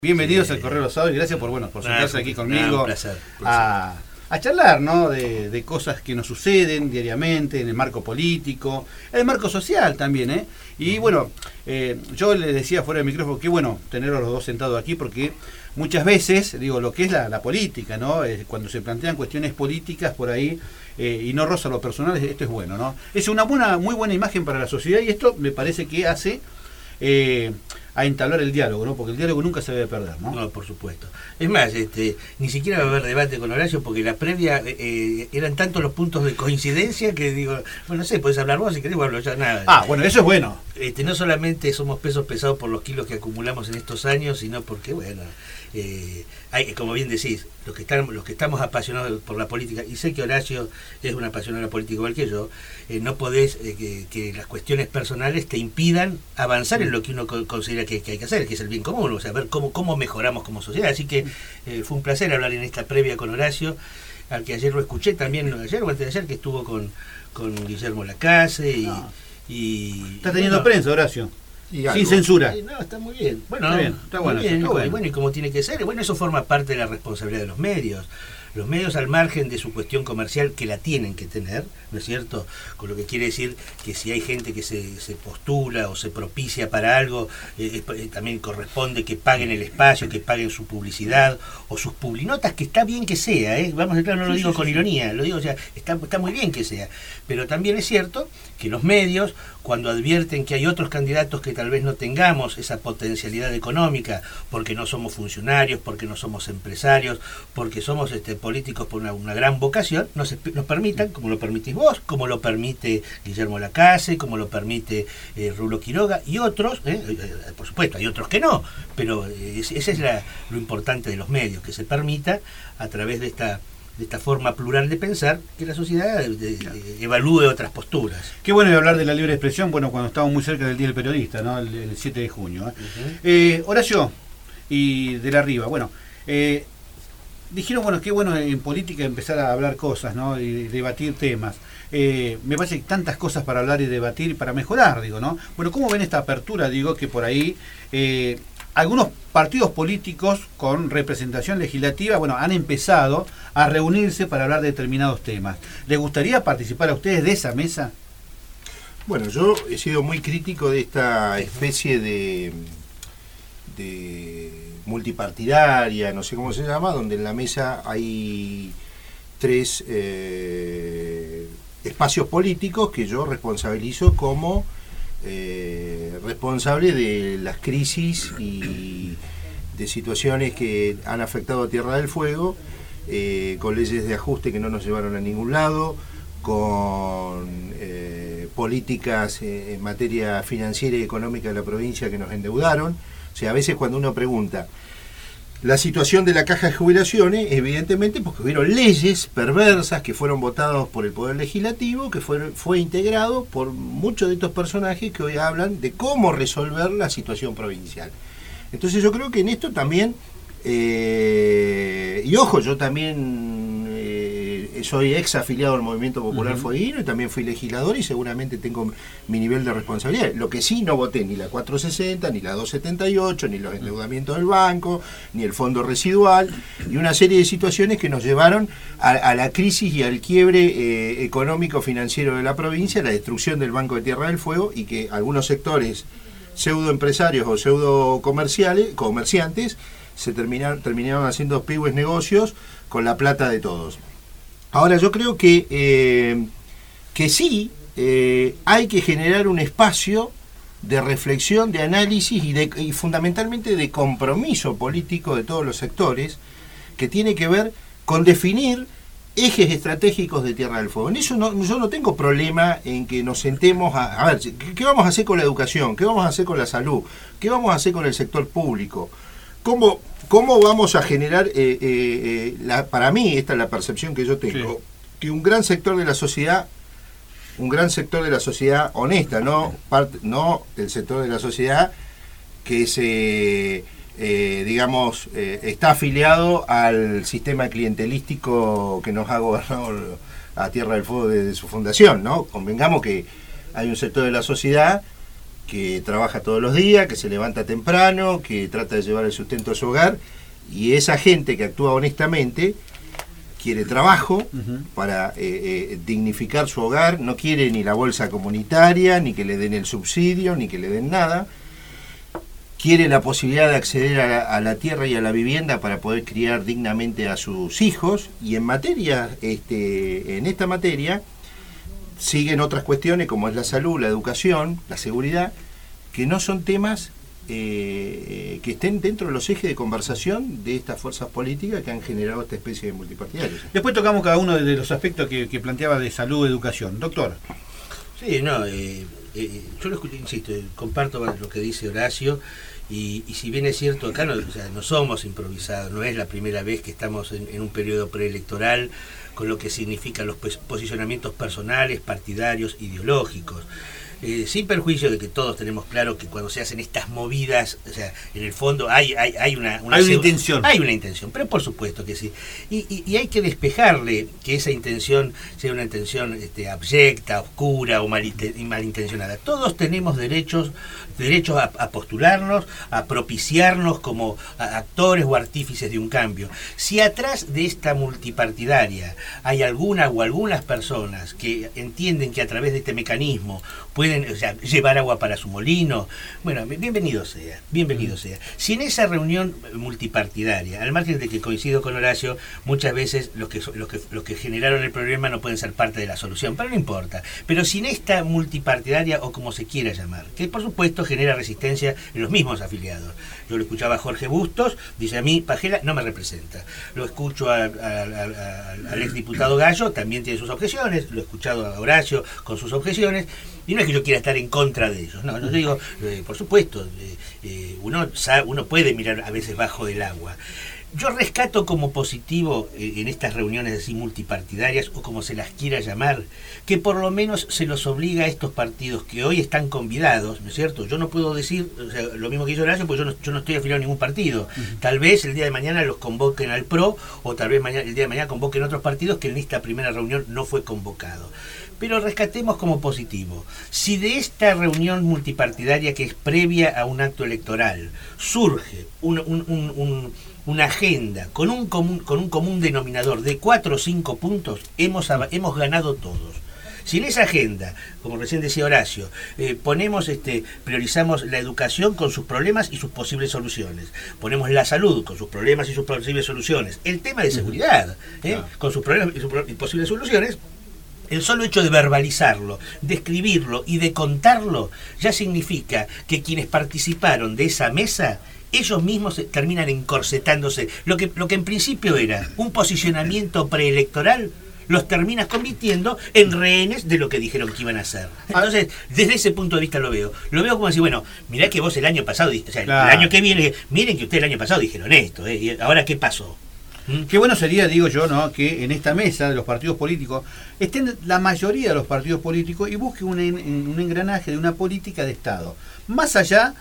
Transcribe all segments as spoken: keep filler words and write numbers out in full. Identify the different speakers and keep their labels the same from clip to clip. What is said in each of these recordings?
Speaker 1: Bienvenidos
Speaker 2: Sí.
Speaker 1: al Correo Los Sábados y gracias por bueno por sentarse
Speaker 2: Ah,
Speaker 1: aquí
Speaker 2: ah,
Speaker 1: conmigo
Speaker 2: un placer, un placer.
Speaker 1: A, a charlar, ¿no? de, de cosas que nos suceden diariamente en el marco político, en el marco social también, ¿eh? Y bueno, eh, yo le decía fuera del micrófono que bueno tener a los dos sentados aquí porque muchas veces, digo, lo que es la, la política, ¿no? Eh, cuando se plantean cuestiones políticas por ahí eh, y no roza lo personal, esto es bueno, ¿no? Es una buena, muy buena imagen para la sociedad y esto me parece que hace eh, a entablar el diálogo, ¿no? Porque el diálogo nunca se debe perder, ¿no?
Speaker 2: No, por supuesto. Es más, este, ni siquiera va a haber debate con Horacio porque la previa eh, eran tantos los puntos de coincidencia que digo, bueno, no sé, podés hablar vos si querés, hablo ya nada.
Speaker 1: Ah, bueno, eso es bueno.
Speaker 2: Este, no solamente somos pesos pesados por los kilos que acumulamos en estos años, sino porque, bueno, eh, hay, como bien decís, los que están, los que estamos apasionados por la política, y sé que Horacio es un apasionado de la política igual que yo, eh, no podés eh, que, que las cuestiones personales te impidan avanzar en lo que uno co- considera que, que hay que hacer, que es el bien común, o sea, ver cómo, cómo mejoramos como sociedad. Así que eh, fue un placer hablar en esta previa con Horacio, al que ayer lo escuché también, ayer o antes de ayer, que estuvo con, con Guillermo Lacase y...
Speaker 1: No.
Speaker 2: y
Speaker 1: Está teniendo
Speaker 2: bueno,
Speaker 1: prensa, Horacio.
Speaker 3: Y
Speaker 1: Sin
Speaker 3: algo.
Speaker 1: censura.
Speaker 2: Sí, no, está muy bien. Bueno,
Speaker 1: Está bien, está
Speaker 2: muy
Speaker 1: bueno,
Speaker 2: bien,
Speaker 1: está
Speaker 2: y como-
Speaker 1: bueno.
Speaker 2: y bueno, y como tiene que ser. Bueno, eso forma parte de la responsabilidad de los medios. Los medios, al margen de su cuestión comercial, que la tienen que tener, ¿no es cierto? Con lo que quiere decir que si hay gente que se, se postula o se propicia para algo, eh, eh, también corresponde que paguen el espacio, que paguen su publicidad o sus publinotas, que está bien que sea, ¿eh? Vamos a claro, no lo
Speaker 1: Sí,
Speaker 2: digo
Speaker 1: sí,
Speaker 2: con
Speaker 1: sí,
Speaker 2: ironía, lo digo, o sea, está, está muy bien que sea. Pero también es cierto que los medios, cuando advierten que hay otros candidatos que tal vez no tengamos esa potencialidad económica, porque no somos funcionarios, porque no somos empresarios, porque somos este, políticos por una, una gran vocación, nos, nos permitan, como lo permitís vos, como lo permite Guillermo Lacase, como lo permite eh, Rulo Quiroga y otros, eh, eh, por supuesto, hay otros que no, pero eh, ese es la, lo importante de los medios, que se permita a través de esta de esta forma plural de pensar, que la sociedad de, de, de, evalúe otras posturas.
Speaker 1: Qué bueno hablar de la libre expresión, bueno, cuando estamos muy cerca del Día del Periodista, ¿no? El, el siete de junio. ¿eh?
Speaker 2: Uh-huh.
Speaker 1: Eh, Horacio, y de la Riva, bueno, eh, dijeron, bueno, qué bueno en política empezar a hablar cosas, ¿no? Y debatir temas. Eh, me parece que hay tantas cosas para hablar y debatir y para mejorar, digo, ¿no? Bueno, ¿cómo ven esta apertura? Digo, que por ahí eh, algunos partidos políticos con representación legislativa, bueno, han empezado a reunirse para hablar de determinados temas. ¿Les gustaría participar a ustedes de esa mesa?
Speaker 3: Bueno, yo he sido muy crítico de esta especie de, de multipartidaria, no sé cómo se llama, donde en la mesa hay tres eh, espacios políticos que yo responsabilizo como eh, responsable de las crisis y de situaciones que han afectado a Tierra del Fuego, eh, con leyes de ajuste que no nos llevaron a ningún lado, con eh, políticas eh, en materia financiera y económica de la provincia que nos endeudaron. O sea, a veces cuando uno pregunta la situación de la caja de jubilaciones, evidentemente porque hubieron leyes perversas que fueron votadas por el Poder Legislativo, que fue, fue integrado por muchos de estos personajes que hoy hablan de cómo resolver la situación provincial. Entonces yo creo que en esto también, eh, y ojo, yo también eh, soy ex afiliado al Movimiento Popular uh-huh. Fueguino y también fui legislador y seguramente tengo mi nivel de responsabilidad. Lo que sí no voté ni la cuatrocientos sesenta, ni la doscientos setenta y ocho, ni los endeudamientos del banco, ni el fondo residual, y una serie de situaciones que nos llevaron a, a la crisis y al quiebre eh, económico-financiero de la provincia, la destrucción del Banco de Tierra del Fuego, y que algunos sectores pseudoempresarios o pseudo comerciales, comerciantes se terminaron, terminaron haciendo pibes negocios con la plata de todos. Ahora yo creo que eh, que sí eh, hay que generar un espacio de reflexión, de análisis y, de, y fundamentalmente de compromiso político de todos los sectores, que tiene que ver con definir ejes estratégicos de Tierra del Fuego. En eso no, yo no tengo problema en que nos sentemos a, a ver, ¿qué, ¿qué vamos a hacer con la educación? ¿Qué vamos a hacer con la salud? ¿Qué vamos a hacer con el sector público? ¿Cómo, cómo vamos a generar, eh, eh, eh, la, para mí, esta es la percepción que yo tengo, sí, que un gran sector de la sociedad, un gran sector de la sociedad honesta, no, parte, no el sector de la sociedad que se... Eh, digamos, eh, está afiliado al sistema clientelístico que nos ha gobernado a Tierra del Fuego desde su fundación, ¿no? Convengamos que hay un sector de la sociedad que trabaja todos los días, que se levanta temprano, que trata de llevar el sustento a su hogar, y esa gente que actúa honestamente quiere trabajo uh-huh. para eh, eh, dignificar su hogar, no quiere ni la bolsa comunitaria, ni que le den el subsidio, ni que le den nada. Quiere la posibilidad de acceder a la, a la tierra y a la vivienda para poder criar dignamente a sus hijos, y en materia, este, en esta materia, siguen otras cuestiones como es la salud, la educación, la seguridad, que no son temas eh, que estén dentro de los ejes de conversación de estas fuerzas políticas que han generado esta especie de multipartidarios.
Speaker 1: Después tocamos cada uno de los aspectos que, que planteaba de salud, educación. Doctor.
Speaker 2: Sí, no, eh, eh, yo lo escuché, insisto, comparto lo que dice Horacio, y, y si bien es cierto, acá no, o sea, no somos improvisados, no es la primera vez que estamos en, en un periodo preelectoral, con lo que significan los posicionamientos personales, partidarios, ideológicos. Eh, sin perjuicio de que todos tenemos claro que cuando se hacen estas movidas, o sea, en el fondo hay, hay, hay una, una,
Speaker 1: hay una intención.
Speaker 2: Hay una intención, pero por supuesto que sí. Y, y, y hay que despejarle que esa intención sea una intención este, abyecta, oscura o malintencionada. Todos tenemos derechos, derechos a, a postularnos, a propiciarnos como a actores o artífices de un cambio. Si atrás de esta multipartidaria hay alguna o algunas personas que entienden que a través de este mecanismo pueden, o sea, llevar agua para su molino, bueno, bienvenido sea, bienvenido sea. Si en esa reunión multipartidaria, al margen de que coincido con Horacio, muchas veces los que, los que, los que generaron el problema no pueden ser parte de la solución, pero no importa. Pero si en esta multipartidaria, o como se quiera llamar, que por supuesto genera resistencia en los mismos afiliados. Yo lo escuchaba a Jorge Bustos, dice a mí, Pagela no me representa. Lo escucho a, a, a, a, al exdiputado Gallo, también tiene sus objeciones, lo he escuchado a Horacio con sus objeciones. Y no es que yo quiera estar en contra de ellos, no, yo digo, eh, por supuesto, eh, eh, uno, sabe, uno puede mirar a veces bajo del agua. Yo rescato como positivo eh, en estas reuniones así multipartidarias, o como se las quiera llamar, que por lo menos se los obliga a estos partidos que hoy están convidados, ¿no es cierto? Yo no puedo decir, o sea, lo mismo que hizo Horacio, porque yo no, yo no estoy afiliado a ningún partido. Uh-huh. Tal vez el día de mañana los convoquen al P R O, o tal vez mañana, el día de mañana convoquen otros partidos que en esta primera reunión no fue convocado. Pero rescatemos como positivo, si de esta reunión multipartidaria que es previa a un acto electoral surge un, un, un, un, una agenda con un, común, con un común denominador de cuatro o cinco puntos, hemos, hemos ganado todos. Si en esa agenda, como recién decía Horacio, eh, ponemos, este, priorizamos la educación con sus problemas y sus posibles soluciones, ponemos la salud con sus problemas y sus posibles soluciones, el tema de seguridad eh, claro. con sus problemas y sus y posibles soluciones, el solo hecho de verbalizarlo, de escribirlo y de contarlo ya significa que quienes participaron de esa mesa, ellos mismos terminan encorsetándose. Lo que, lo que en principio era un posicionamiento preelectoral, los terminas convirtiendo en rehenes de lo que dijeron que iban a hacer. Entonces, desde ese punto de vista lo veo. Lo veo como decir, bueno, mirá que vos el año pasado, o sea, claro. el año que viene, miren que ustedes el año pasado dijeron esto, ¿eh? Y ahora ¿qué pasó?
Speaker 1: Qué bueno sería, digo yo, ¿no?, que en esta mesa de los partidos políticos estén la mayoría de los partidos políticos y busquen un, un engranaje de una política de Estado. Más allá,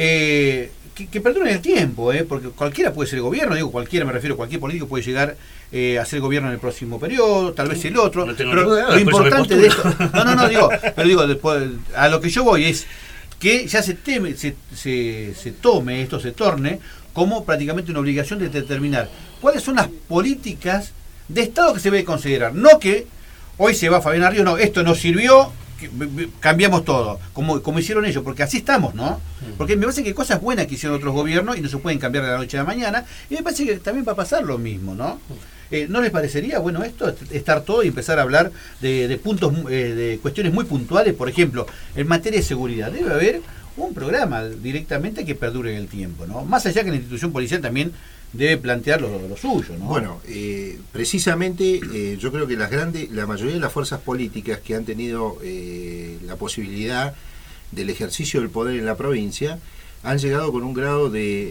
Speaker 1: eh, que, que perdure el tiempo, ¿eh? Porque cualquiera puede ser gobierno, digo cualquiera, me refiero, cualquier político puede llegar eh, a ser gobierno en el próximo periodo, tal vez el otro. No pero duda, lo importante de esto, no, no, no, digo, pero digo, después, a lo que yo voy es que ya se, teme, se, se, se tome esto, se torne como prácticamente una obligación de determinar cuáles son las políticas de Estado que se debe considerar. No que hoy se va Fabián Ríos, no, esto nos sirvió, cambiamos todo, como, como hicieron ellos, porque así estamos, ¿no? Porque me parece que hay cosas buenas que hicieron otros gobiernos y no se pueden cambiar de la noche a la mañana, y me parece que también va a pasar lo mismo, ¿no? Eh, ¿No les parecería bueno esto, estar todo y empezar a hablar de, de puntos, eh, de cuestiones muy puntuales? Por ejemplo, en materia de seguridad, debe haber un programa directamente que perdure en el tiempo, ¿no? Más allá que la institución policial también debe plantear lo, lo suyo, ¿no?
Speaker 3: Bueno, eh, precisamente eh, yo creo que las grandes, la mayoría de las fuerzas políticas que han tenido eh, la posibilidad del ejercicio del poder en la provincia han llegado con un grado de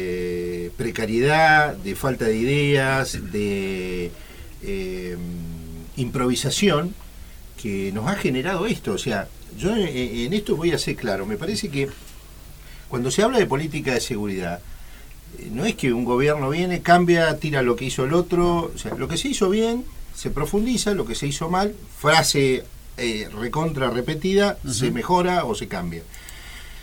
Speaker 3: eh, precariedad, de falta de ideas, de eh, improvisación que nos ha generado esto. O sea, yo en, en esto voy a ser claro, me parece que cuando se habla de política de seguridad, no es que un gobierno viene, cambia, tira lo que hizo el otro, o sea, lo que se hizo bien, se profundiza, lo que se hizo mal, frase eh, recontra repetida, uh-huh. se mejora o se cambia.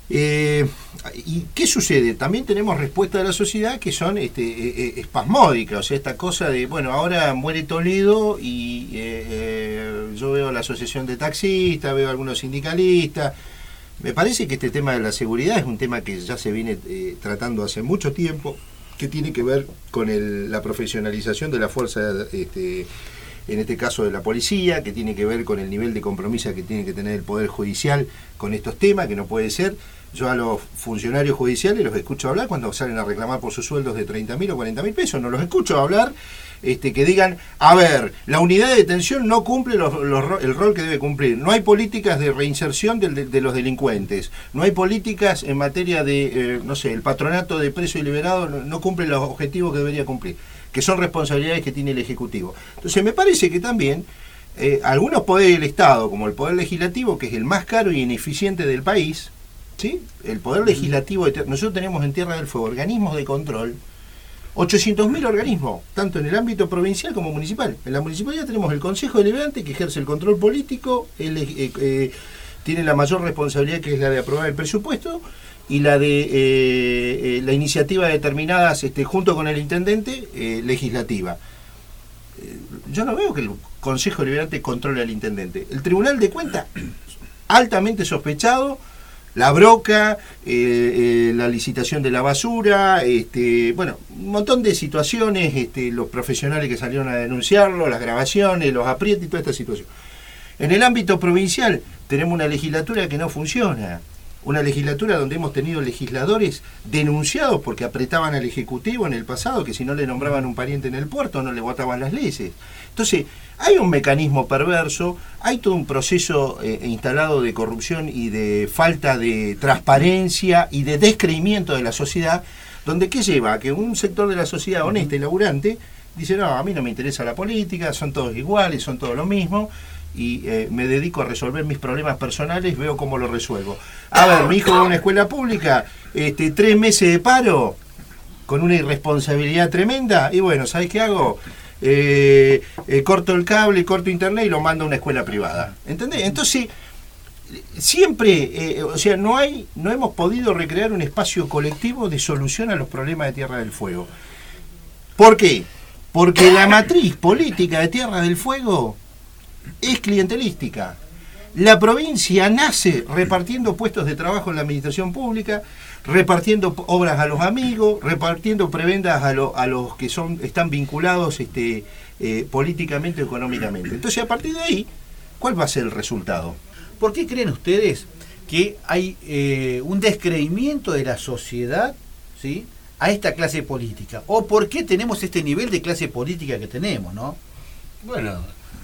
Speaker 3: Eh, ¿Y qué sucede? También tenemos respuestas de la sociedad que son este, eh, espasmódicas, o sea, esta cosa de, bueno, ahora muere Toledo y eh, eh, yo veo la asociación de taxistas, veo algunos sindicalistas. Me parece que este tema de la seguridad es un tema que ya se viene eh, tratando hace mucho tiempo, que tiene que ver con el, la profesionalización de la fuerza, este, en este caso de la policía, que tiene que ver con el nivel de compromiso que tiene que tener el Poder Judicial con estos temas, que no puede ser. Yo a los funcionarios judiciales los escucho hablar cuando salen a reclamar por sus sueldos de treinta mil o cuarenta mil pesos, no los escucho hablar este, que digan, a ver, la unidad de detención no cumple los, los, el rol que debe cumplir, no hay políticas de reinserción de, de, de los delincuentes, no hay políticas en materia de, eh, no sé, el patronato de preso y liberado no, no cumple los objetivos que debería cumplir, que son responsabilidades que tiene el Ejecutivo. Entonces me parece que también eh, algunos poderes del Estado, como el Poder Legislativo, que es el más caro y ineficiente del país, ¿sí? El Poder Legislativo, nosotros tenemos en Tierra del Fuego organismos de control, ochocientos mil organismos, tanto en el ámbito provincial como municipal. En la municipalidad tenemos el Consejo Deliberante, que ejerce el control político, él, eh, eh, tiene la mayor responsabilidad, que es la de aprobar el presupuesto, y la de eh, eh, la iniciativa determinadas este, junto con el intendente, eh, legislativa. Eh, yo no veo que el Consejo Deliberante controle al intendente. El Tribunal de Cuentas, altamente sospechado, la broca, eh, eh, la licitación de la basura, este, bueno, un montón de situaciones, este, los profesionales que salieron a denunciarlo, las grabaciones, los aprietos y toda esta situación. En el ámbito provincial tenemos una legislatura que no funciona, una legislatura donde hemos tenido legisladores denunciados porque apretaban al Ejecutivo en el pasado, que si no le nombraban un pariente en el puerto no le votaban las leyes. Entonces, hay un mecanismo perverso, hay todo un proceso eh, instalado de corrupción y de falta de transparencia y de descreimiento de la sociedad, donde ¿qué lleva? A que un sector de la sociedad honesta y laburante dice, no, a mí no me interesa la política, son todos iguales, son todos lo mismo, y eh, me dedico a resolver mis problemas personales, veo cómo lo resuelvo. A ver, mi hijo va a una escuela pública, este, tres meses de paro, con una irresponsabilidad tremenda, y bueno, ¿sabes qué hago? Eh, eh, corto el cable, corto internet y lo mando a una escuela privada. ¿Entendés? Entonces, siempre, eh, o sea, no hay, no hemos podido recrear un espacio colectivo de solución a los problemas de Tierra del Fuego. ¿Por qué? Porque la matriz política de Tierra del Fuego es clientelística. La provincia nace repartiendo puestos de trabajo en la administración pública, repartiendo obras a los amigos, repartiendo prebendas a, lo, a los que son están vinculados este, eh, políticamente o económicamente. Entonces, a partir de ahí, ¿cuál va a ser el resultado?
Speaker 1: ¿Por qué creen ustedes que hay eh, un descreimiento de la sociedad, ¿sí?, a esta clase política? ¿O por qué tenemos este nivel de clase política que tenemos, no?
Speaker 2: Bueno,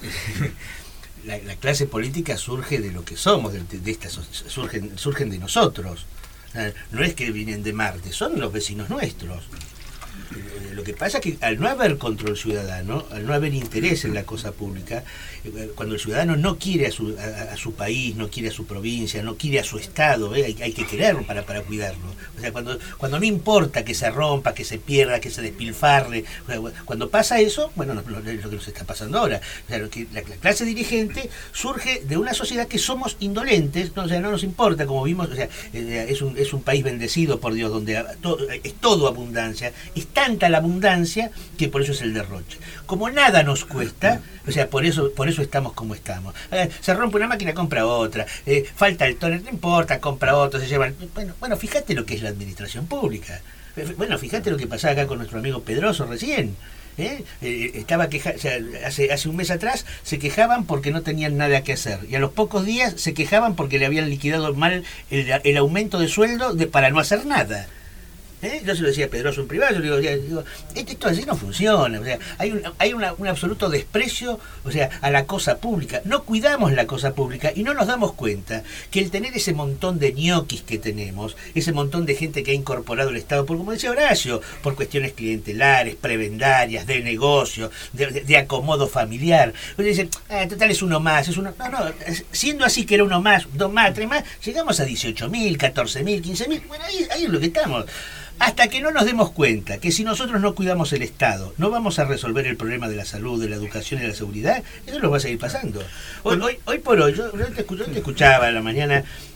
Speaker 2: la, la clase política surge de lo que somos, de, de esta, surgen, surgen de nosotros. No es que vienen de Marte, son los vecinos nuestros. Lo que pasa es que al no haber control ciudadano, al no haber interés en la cosa pública, cuando el ciudadano no quiere a su, a, a su país, no quiere a su provincia, no quiere a su estado, ¿eh? hay, hay que quererlo para, para cuidarlo. O sea, cuando, cuando no importa que se rompa, que se pierda, que se despilfarre, o sea, cuando pasa eso, bueno, es lo, lo que nos está pasando ahora. O sea, que la, la clase dirigente surge de una sociedad que somos indolentes, ¿no? O sea, no nos importa, como vimos, o sea, es un, es un país bendecido por Dios, donde todo, es todo abundancia, es tanta la abundancia que por eso es el derroche. Como nada nos cuesta, o sea, por eso por eso estamos como estamos. Eh, se rompe una máquina, compra otra. Eh, falta el toner, no importa, compra otro, se llevan. Bueno, bueno, fíjate lo que es la administración pública. Eh, bueno, fíjate lo que pasaba acá con nuestro amigo Pedroso recién. ¿Eh? Eh, estaba queja, o sea, hace, hace un mes atrás se quejaban porque no tenían nada que hacer, y a los pocos días se quejaban porque le habían liquidado mal el, el aumento de sueldo de, para no hacer nada. ¿Eh? Yo se lo decía a Pedroso en privado, yo le digo, digo, esto así no funciona, o sea, hay un, hay una, un absoluto desprecio, o sea, a la cosa pública. No cuidamos la cosa pública y no nos damos cuenta que el tener ese montón de ñoquis que tenemos, ese montón de gente que ha incorporado el Estado, por como decía Horacio, por cuestiones clientelares, prebendarias, de negocio, de, de, de acomodo familiar. Ustedes dicen, ah, total es uno más, es uno. No, no, siendo así que era uno más, dos más, tres más, llegamos a dieciocho mil, catorce mil, quince mil, bueno, ahí, ahí es lo que estamos. Hasta que no nos demos cuenta que si nosotros no cuidamos el Estado, no vamos a resolver el problema de la salud, de la educación y de la seguridad, eso nos va a seguir pasando. Hoy, hoy, hoy por hoy, yo, yo, te, yo te escuchaba a la mañana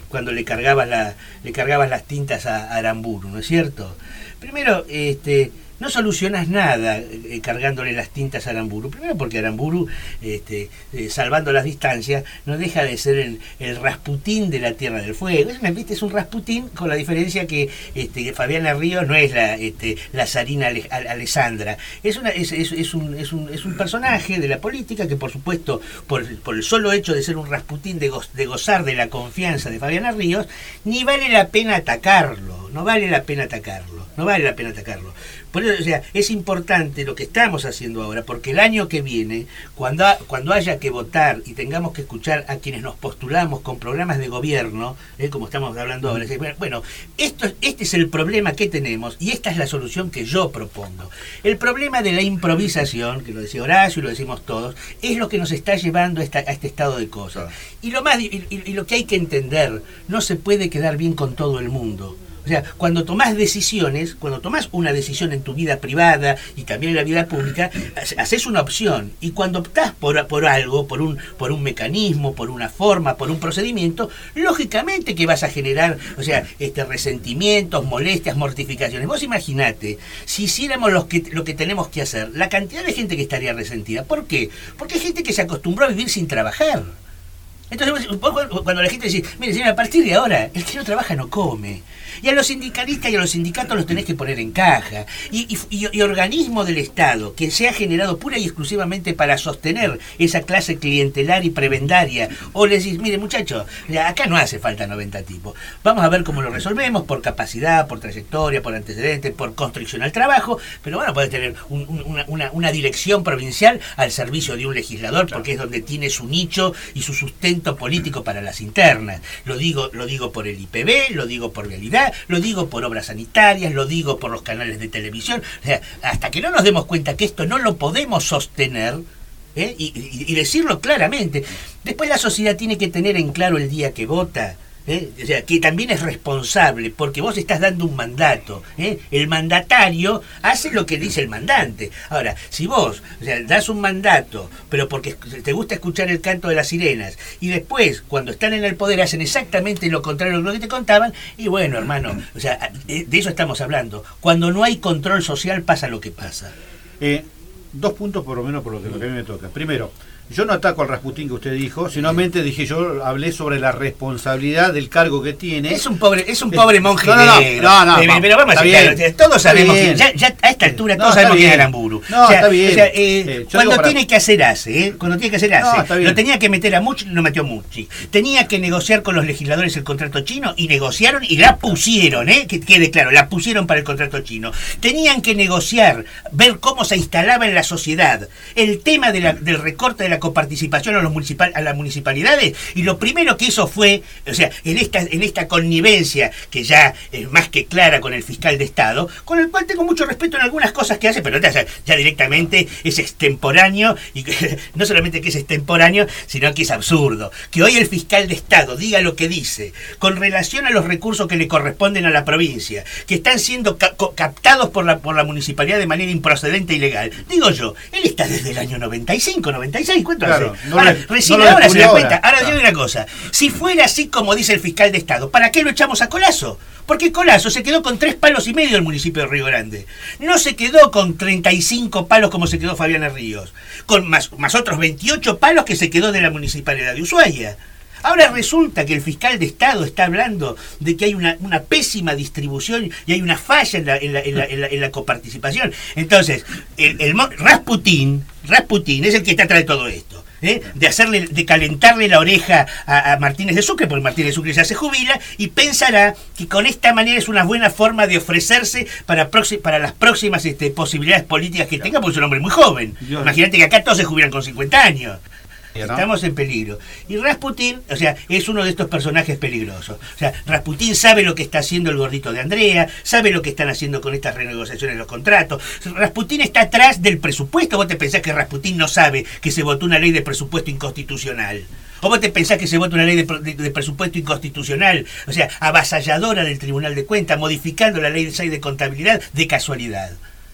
Speaker 2: cuando le cargabas, la, le cargabas las tintas a, a Aramburu, ¿no es cierto? Primero, este... no solucionas nada eh, cargándole las tintas a Aramburu. Primero porque Aramburu, este, eh, salvando las distancias, no deja de ser el, el Rasputín de la Tierra del Fuego. Es, una, ¿viste? Es un Rasputín con la diferencia que este, Fabiana Ríos no es la, este, la zarina Ale, Alessandra. Es, una, es, es, es, un, es, un, es un personaje de la política que, por supuesto, por, por el solo hecho de ser un Rasputín, de, go, de gozar de la confianza de Fabiana Ríos, ni vale la pena atacarlo. No vale la pena atacarlo. No vale la pena atacarlo. Por eso, o sea, es importante lo que estamos haciendo ahora, porque el año que viene, cuando, ha, cuando haya que votar y tengamos que escuchar a quienes nos postulamos con programas de gobierno, ¿eh? como estamos hablando ahora, bueno, esto, este es el problema que tenemos y esta es la solución que yo propongo. El problema de la improvisación, que lo decía Horacio y lo decimos todos, es lo que nos está llevando a, esta, a este estado de cosas. Y lo, más, y, y, y lo que hay que entender, no se puede quedar bien con todo el mundo. O sea, cuando tomás decisiones, cuando tomás una decisión en tu vida privada y también en la vida pública, haces una opción. Y cuando optás por, por algo, por un, por un mecanismo, por una forma, por un procedimiento, lógicamente que vas a generar, o sea, este, resentimientos, molestias, mortificaciones. Vos imaginate, si hiciéramos lo que, lo que tenemos que hacer, la cantidad de gente que estaría resentida. ¿Por qué? Porque hay gente que se acostumbró a vivir sin trabajar. Entonces, cuando la gente dice, mire señor, a partir de ahora, el que no trabaja no come. Y a los sindicalistas y a los sindicatos los tenés que poner en caja. Y, y, y organismo del Estado que se ha generado pura y exclusivamente para sostener esa clase clientelar y prebendaria. O les decís, mire muchachos, acá no hace falta noventa tipos. Vamos a ver cómo lo resolvemos por capacidad, por trayectoria, por antecedentes, por construcción al trabajo. Pero bueno, podés tener un, un, una, una, una dirección provincial al servicio de un legislador, porque es donde tiene su nicho y su sustento político para las internas. Lo digo, lo digo por el I P B, lo digo por realidad, lo digo por obras sanitarias, lo digo por los canales de televisión. O sea, hasta que no nos demos cuenta que esto no lo podemos sostener, ¿eh? y, y, y decirlo claramente. Después la sociedad tiene que tener en claro el día que vota. ¿Eh? O sea, que también es responsable, porque vos estás dando un mandato, ¿eh? El mandatario hace lo que dice el mandante. Ahora, si vos, o sea, das un mandato, pero porque te gusta escuchar el canto de las sirenas, y después, cuando están en el poder, hacen exactamente lo contrario de lo que te contaban, y bueno, hermano, o sea, de eso estamos hablando. Cuando no hay control social pasa lo que pasa.
Speaker 1: Eh, dos puntos por lo menos por lo que, lo que a mí me toca. Primero, yo no ataco al Rasputín que usted dijo, sinamente dije, yo hablé sobre la responsabilidad del cargo que tiene.
Speaker 2: Es un pobre, es un pobre monje.
Speaker 1: No, no, no, no, no,
Speaker 2: pero,
Speaker 1: no,
Speaker 2: pero vamos a decir, todos sabemos que ya, ya a esta altura
Speaker 1: no,
Speaker 2: todos sabemos
Speaker 1: bien.
Speaker 2: quién es Aramburu.
Speaker 1: No,
Speaker 2: o sea,
Speaker 1: está bien.
Speaker 2: O sea, eh,
Speaker 1: eh,
Speaker 2: cuando
Speaker 1: para...
Speaker 2: tiene que hacer hace, ¿eh? cuando tiene que hacer hace,
Speaker 1: no,
Speaker 2: lo tenía que meter a Muchi, lo metió Muchi. Tenía que negociar con los legisladores el contrato chino y negociaron y la pusieron, ¿eh? que quede claro, la pusieron para el contrato chino. Tenían que negociar, ver cómo se instalaba en la sociedad el tema de la, del recorte de la coparticipación a los municipal, a las municipalidades, y lo primero que hizo fue, o sea, en esta, en esta connivencia que ya es más que clara con el fiscal de Estado, con el cual tengo mucho respeto en algunas cosas que hace, pero ya, ya directamente es extemporáneo, y no solamente que es extemporáneo, sino que es absurdo. Que hoy el fiscal de Estado diga lo que dice con relación a los recursos que le corresponden a la provincia, que están siendo ca captados por la, por la municipalidad de manera improcedente e ilegal. Digo yo, él está desde el año noventa y cinco, noventa y seis, ¿cuánto claro, hace? No ahora, recién no ahora se da cuenta. Ahora claro. Digo una cosa, si fuera así como dice el fiscal de Estado, ¿para qué lo echamos a Colazo? Porque Colazo se quedó con tres palos y medio del municipio de Río Grande. No se quedó con treinta y cinco palos como se quedó Fabiana Ríos, con más, más otros veintiocho palos que se quedó de la municipalidad de Ushuaia. Ahora resulta que el fiscal de Estado está hablando de que hay una, una pésima distribución y hay una falla en la, en la, en la, en la, en la coparticipación. Entonces, el, el Rasputín, Rasputín es el que está atrás de todo esto. ¿Eh? De hacerle, de calentarle la oreja a, a Martínez de Sucre, porque Martínez de Sucre ya se jubila y pensará que con esta manera es una buena forma de ofrecerse para, para las próximas este, posibilidades políticas que tenga, porque es un hombre muy joven. Imagínate que acá todos se jubilan con cincuenta años. Estamos en peligro. Y Rasputín, o sea, es uno de estos personajes peligrosos. O sea, Rasputín sabe lo que está haciendo el gordito de Andrea, sabe lo que están haciendo con estas renegociaciones de los contratos. Rasputín está atrás del presupuesto. ¿Vos te pensás que Rasputín no sabe que se votó una ley de presupuesto inconstitucional? ¿O vos te pensás que se vota una ley de, de, de presupuesto inconstitucional? O sea, avasalladora del Tribunal de Cuentas, modificando la ley de contabilidad de casualidad.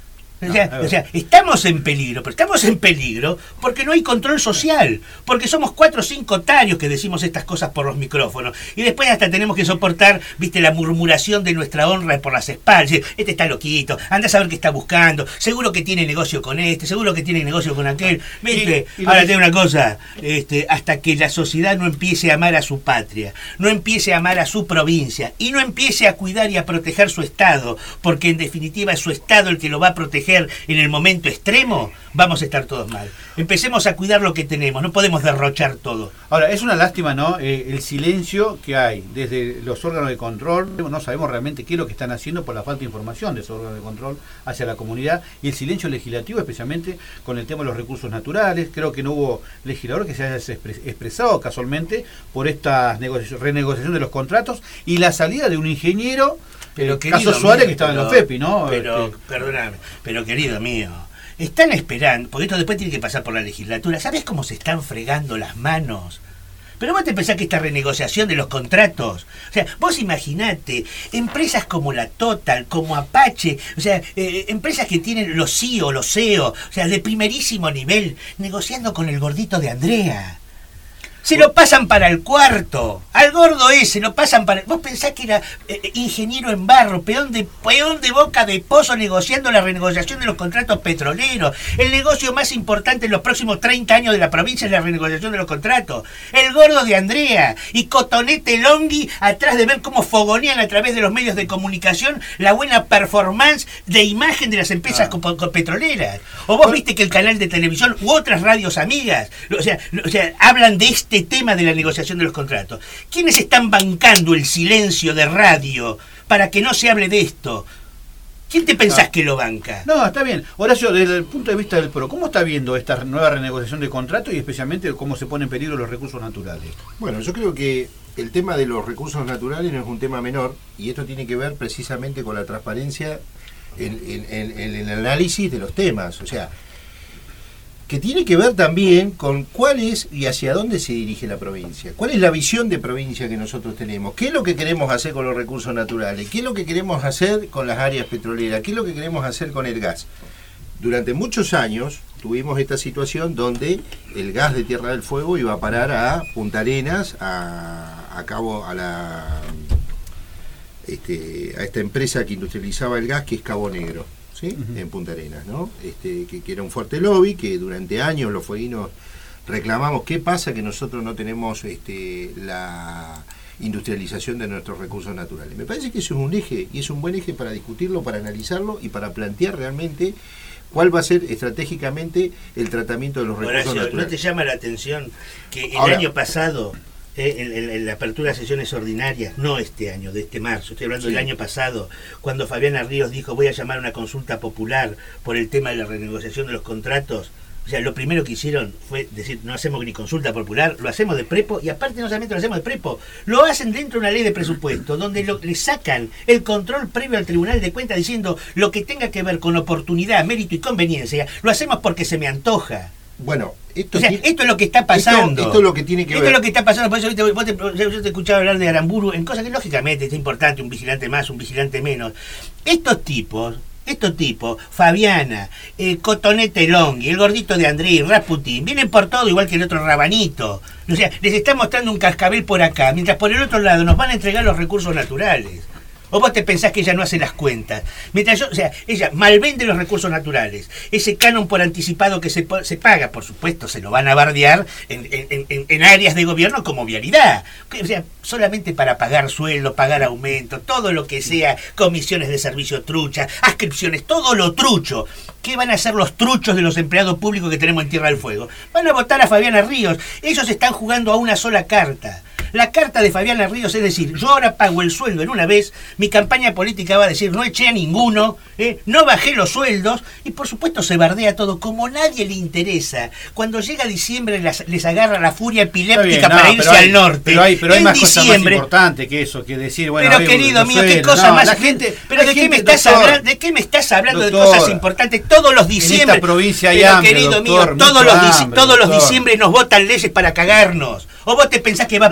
Speaker 2: O sea, o sea, estamos en peligro, pero estamos en peligro porque no hay control social, porque somos cuatro o cinco otarios que decimos estas cosas por los micrófonos, y después hasta tenemos que soportar, viste, la murmuración de nuestra honra por las espaldas. Este está loquito, anda a saber qué está buscando, seguro que tiene negocio con este, seguro que tiene negocio con aquel, viste. Y, y ahora tengo una cosa, este, hasta que la sociedad no empiece a amar a su patria, no empiece a amar a su provincia, y no empiece a cuidar y a proteger su estado, porque en definitiva es su estado el que lo va a proteger en el momento extremo, vamos a estar todos mal. Empecemos a cuidar lo que tenemos, no podemos derrochar todo.
Speaker 1: Ahora, es una lástima, ¿no? Eh, el silencio que hay desde los órganos de control, no sabemos realmente qué es lo que están haciendo por la falta de información de esos órganos de control hacia la comunidad, y el silencio legislativo, especialmente con el tema de los recursos naturales. Creo que no hubo legislador que se haya expresado casualmente por esta renegociación de los contratos y la salida de un ingeniero, pero, eh, querido caso Suárez, mío, que estaba pero, en la FEPI, ¿no?
Speaker 2: Pero,
Speaker 1: este,
Speaker 2: perdóname, pero querido mío, están esperando, porque esto después tiene que pasar por la legislatura. ¿Sabés cómo se están fregando las manos? Pero vos te pensás que esta renegociación de los contratos, o sea, vos imaginate, empresas como la Total, como Apache, o sea, eh, empresas que tienen los C E O, los C E O, o sea, de primerísimo nivel, negociando con el gordito de Andrea. Se lo pasan para el cuarto, al gordo ese, lo pasan para... Vos pensás que era eh, ingeniero en barro, peón de, peón de boca de pozo negociando la renegociación de los contratos petroleros. El negocio más importante en los próximos treinta años de la provincia es la renegociación de los contratos. El gordo de Andrea y Cotonete Longhi atrás de ver cómo fogonean a través de los medios de comunicación la buena performance de imagen de las empresas ah. petroleras. O vos viste que el canal de televisión u otras radios amigas, o sea, o sea hablan de este Este tema de la negociación de los contratos. ¿Quiénes están bancando el silencio de radio para que no se hable de esto? ¿Quién te pensás no. que lo banca?
Speaker 1: No, está bien. Horacio, desde el punto de vista del PRO, ¿cómo está viendo esta nueva renegociación de contratos y especialmente cómo se ponen en peligro los recursos naturales?
Speaker 3: Bueno, yo creo que el tema de los recursos naturales no es un tema menor, y esto tiene que ver precisamente con la transparencia en, en, en, en el análisis de los temas. O sea, que tiene que ver también con cuál es y hacia dónde se dirige la provincia. ¿Cuál es la visión de provincia que nosotros tenemos? ¿Qué es lo que queremos hacer con los recursos naturales? ¿Qué es lo que queremos hacer con las áreas petroleras? ¿Qué es lo que queremos hacer con el gas? Durante muchos años tuvimos esta situación donde el gas de Tierra del Fuego iba a parar a Punta Arenas, a, a cabo a la este, a esta empresa que industrializaba el gas, que es Cabo Negro. ¿Sí? Uh-huh. En Punta Arenas, ¿no? Este, que, que era un fuerte lobby, que durante años los fueguinos reclamamos qué pasa que nosotros no tenemos este, la industrialización de nuestros recursos naturales. Me parece que eso es un eje, y es un buen eje para discutirlo, para analizarlo y para plantear realmente cuál va a ser estratégicamente el tratamiento de los recursos
Speaker 2: Horacio,
Speaker 3: naturales.
Speaker 2: ¿No te llama la atención que el
Speaker 3: Ahora,
Speaker 2: año pasado... Eh, en, en, en la apertura de sesiones ordinarias, no este año, de este marzo, estoy hablando sí. del año pasado, cuando Fabiana Ríos dijo voy a llamar a una consulta popular por el tema de la renegociación de los contratos, o sea, lo primero que hicieron fue decir, no hacemos ni consulta popular, lo hacemos de prepo, y aparte no solamente lo hacemos de prepo, lo hacen dentro de una ley de presupuesto, donde lo, le sacan el control previo al Tribunal de Cuentas diciendo lo que tenga que ver con oportunidad, mérito y conveniencia, lo hacemos porque se me antoja.
Speaker 3: Bueno, esto,
Speaker 2: o sea,
Speaker 3: tiene,
Speaker 2: esto es lo que está pasando.
Speaker 3: Esto, esto es lo que tiene que
Speaker 2: esto
Speaker 3: ver.
Speaker 2: Esto es lo que está pasando. Por eso ¿viste? Vos te, yo te escuchaba hablar de Aramburu en cosas que lógicamente es importante, un vigilante más, un vigilante menos. Estos tipos, estos tipos, Fabiana, eh, Cotonete Longhi, el gordito de Andrés, Rasputín, vienen por todo igual que el otro rabanito. O sea, les está mostrando un cascabel por acá, mientras por el otro lado nos van a entregar los recursos naturales. ¿O vos te pensás que ella no hace las cuentas? Mientras yo, o sea, ella malvende los recursos naturales. Ese canon por anticipado que se, se paga, por supuesto, se lo van a bardear en, en, en, en áreas de gobierno como vialidad. O sea, solamente para pagar sueldo, pagar aumento, todo lo que sea, comisiones de servicio trucha, ascripciones, todo lo trucho. ¿Qué van a hacer los truchos de los empleados públicos que tenemos en Tierra del Fuego? Van a votar a Fabiana Ríos. Ellos están jugando a una sola carta. La carta de Fabiana Ríos es decir, yo ahora pago el sueldo en una vez, mi campaña política va a decir, no eché a ninguno, eh, no bajé los sueldos, y por supuesto se bardea todo, como nadie le interesa. Cuando llega diciembre les, les agarra la furia epiléptica bien, para no, irse
Speaker 1: hay,
Speaker 2: al norte.
Speaker 1: Pero hay, pero hay más cosas más
Speaker 2: diciembre,
Speaker 1: importantes que eso, que decir, bueno...
Speaker 2: Pero
Speaker 1: hay,
Speaker 2: querido mío,
Speaker 1: sueldo,
Speaker 2: ¿qué cosa
Speaker 1: no,
Speaker 2: más?
Speaker 1: La gente,
Speaker 2: ¿Pero
Speaker 1: la
Speaker 2: de,
Speaker 1: gente,
Speaker 2: qué me estás
Speaker 1: doctor,
Speaker 2: hablando, ¿De qué me estás hablando
Speaker 1: doctor,
Speaker 2: de cosas importantes? Todos los diciembre...
Speaker 1: En esta provincia hay
Speaker 2: pero
Speaker 1: hambre,
Speaker 2: querido
Speaker 1: doctor,
Speaker 2: mío, todos los,
Speaker 1: hambre,
Speaker 2: todos los
Speaker 1: doctor.
Speaker 2: diciembre nos votan leyes para cagarnos. ¿O vos te pensás que va a
Speaker 1: no,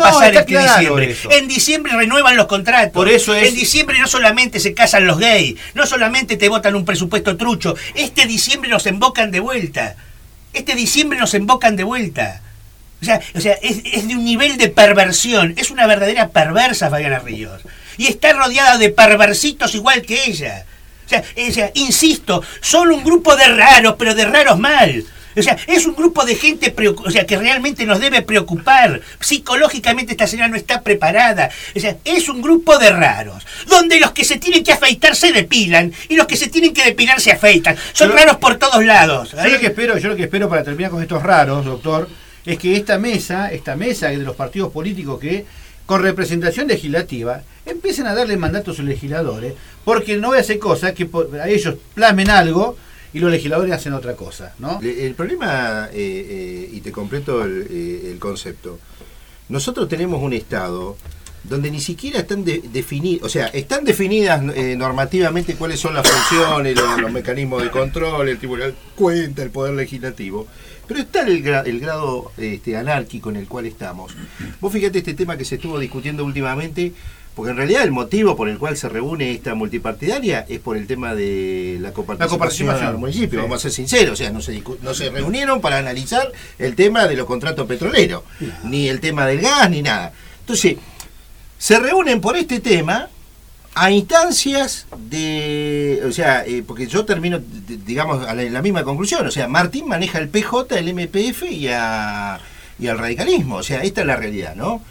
Speaker 2: pasar
Speaker 1: está
Speaker 2: este
Speaker 1: claro
Speaker 2: diciembre?
Speaker 1: eso.
Speaker 2: En diciembre renuevan los contratos.
Speaker 1: Por eso es-
Speaker 2: En diciembre no solamente se casan los gays, no solamente te votan un presupuesto trucho, este diciembre nos embocan de vuelta. Este diciembre nos embocan de vuelta. O sea, o sea es, es de un nivel de perversión. Es una verdadera perversa Fabiana Ríos. Y está rodeada de perversitos igual que ella. O sea, ella, insisto, son un grupo de raros, pero de raros mal. O sea, es un grupo de gente preocu- o sea, que realmente nos debe preocupar. Psicológicamente esta señora no está preparada. O sea, es un grupo de raros, donde los que se tienen que afeitar se depilan y los que se tienen que depilar se afeitan. Son
Speaker 1: Yo-
Speaker 2: raros por todos lados.
Speaker 1: Yo lo que espero, yo lo que espero para terminar con estos raros, doctor, es que esta mesa, esta mesa de los partidos políticos que con representación legislativa empiecen a darle mandatos a los legisladores, porque no voy a hacer cosas que por- a ellos plasmen algo y los legisladores hacen otra cosa, ¿no?
Speaker 3: Le- El problema, eh, eh, y te completo el, eh, el concepto, nosotros tenemos un Estado donde ni siquiera están de, definidos, o sea, están definidas eh, normativamente cuáles son las funciones, los, los mecanismos de control, el tribunal cuenta, el poder legislativo, pero está el, gra- el grado este, anárquico en el cual estamos. Vos fíjate este tema que se estuvo discutiendo últimamente, porque en realidad el motivo por el cual se reúne esta multipartidaria es por el tema de la coparticipación,
Speaker 1: coparticipación,
Speaker 3: al municipio,
Speaker 1: sí.
Speaker 3: vamos a ser sinceros, o sea, no se, discu- no se reunieron para analizar el tema de los contratos petroleros, ni el tema del gas, ni nada. Entonces, se reúnen por este tema a instancias de, o sea, eh, porque yo termino, de- digamos, a la, en la misma conclusión, o sea, Martín maneja el P J, el M P F y, a, y al radicalismo, o sea, esta es la realidad, ¿no?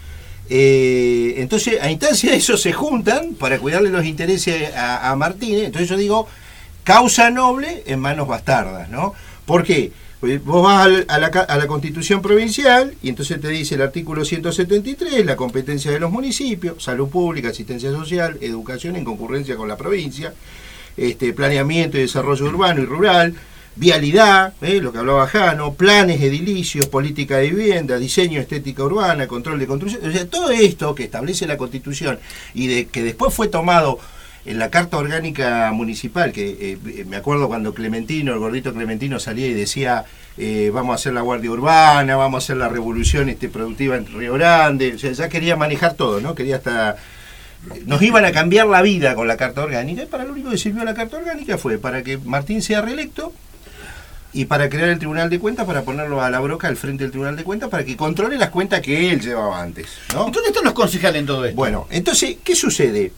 Speaker 3: Eh, entonces, a instancia de eso se juntan para cuidarle los intereses a, a Martínez. Entonces yo digo, causa noble en manos bastardas, ¿no? ¿Por qué? Pues vos vas al- a la, a la Constitución Provincial y entonces te dice el artículo ciento setenta y tres, la competencia de los municipios, salud pública, asistencia social, educación en concurrencia con la provincia, este, planeamiento y desarrollo urbano y rural, vialidad, ¿eh? Lo que hablaba Jano, planes edilicios, política de vivienda, diseño, estética urbana, control de construcción, o sea, todo esto que establece la Constitución y de que después fue tomado en la Carta Orgánica Municipal, que eh, me acuerdo cuando Clementino, el gordito Clementino salía y decía, eh, vamos a hacer la Guardia Urbana, vamos a hacer la revolución este, productiva en Río Grande, o sea, ya quería manejar todo, ¿no? Quería hasta... Nos iban a cambiar la vida con la Carta Orgánica, y para lo único que sirvió la Carta Orgánica fue para que Martín sea reelecto y para crear el Tribunal de Cuentas, para ponerlo a la broca al frente del Tribunal de Cuentas, para que controle las cuentas que él llevaba antes, ¿no?
Speaker 1: ¿Y dónde están los concejales en todo esto?
Speaker 3: Bueno, entonces, ¿qué sucede?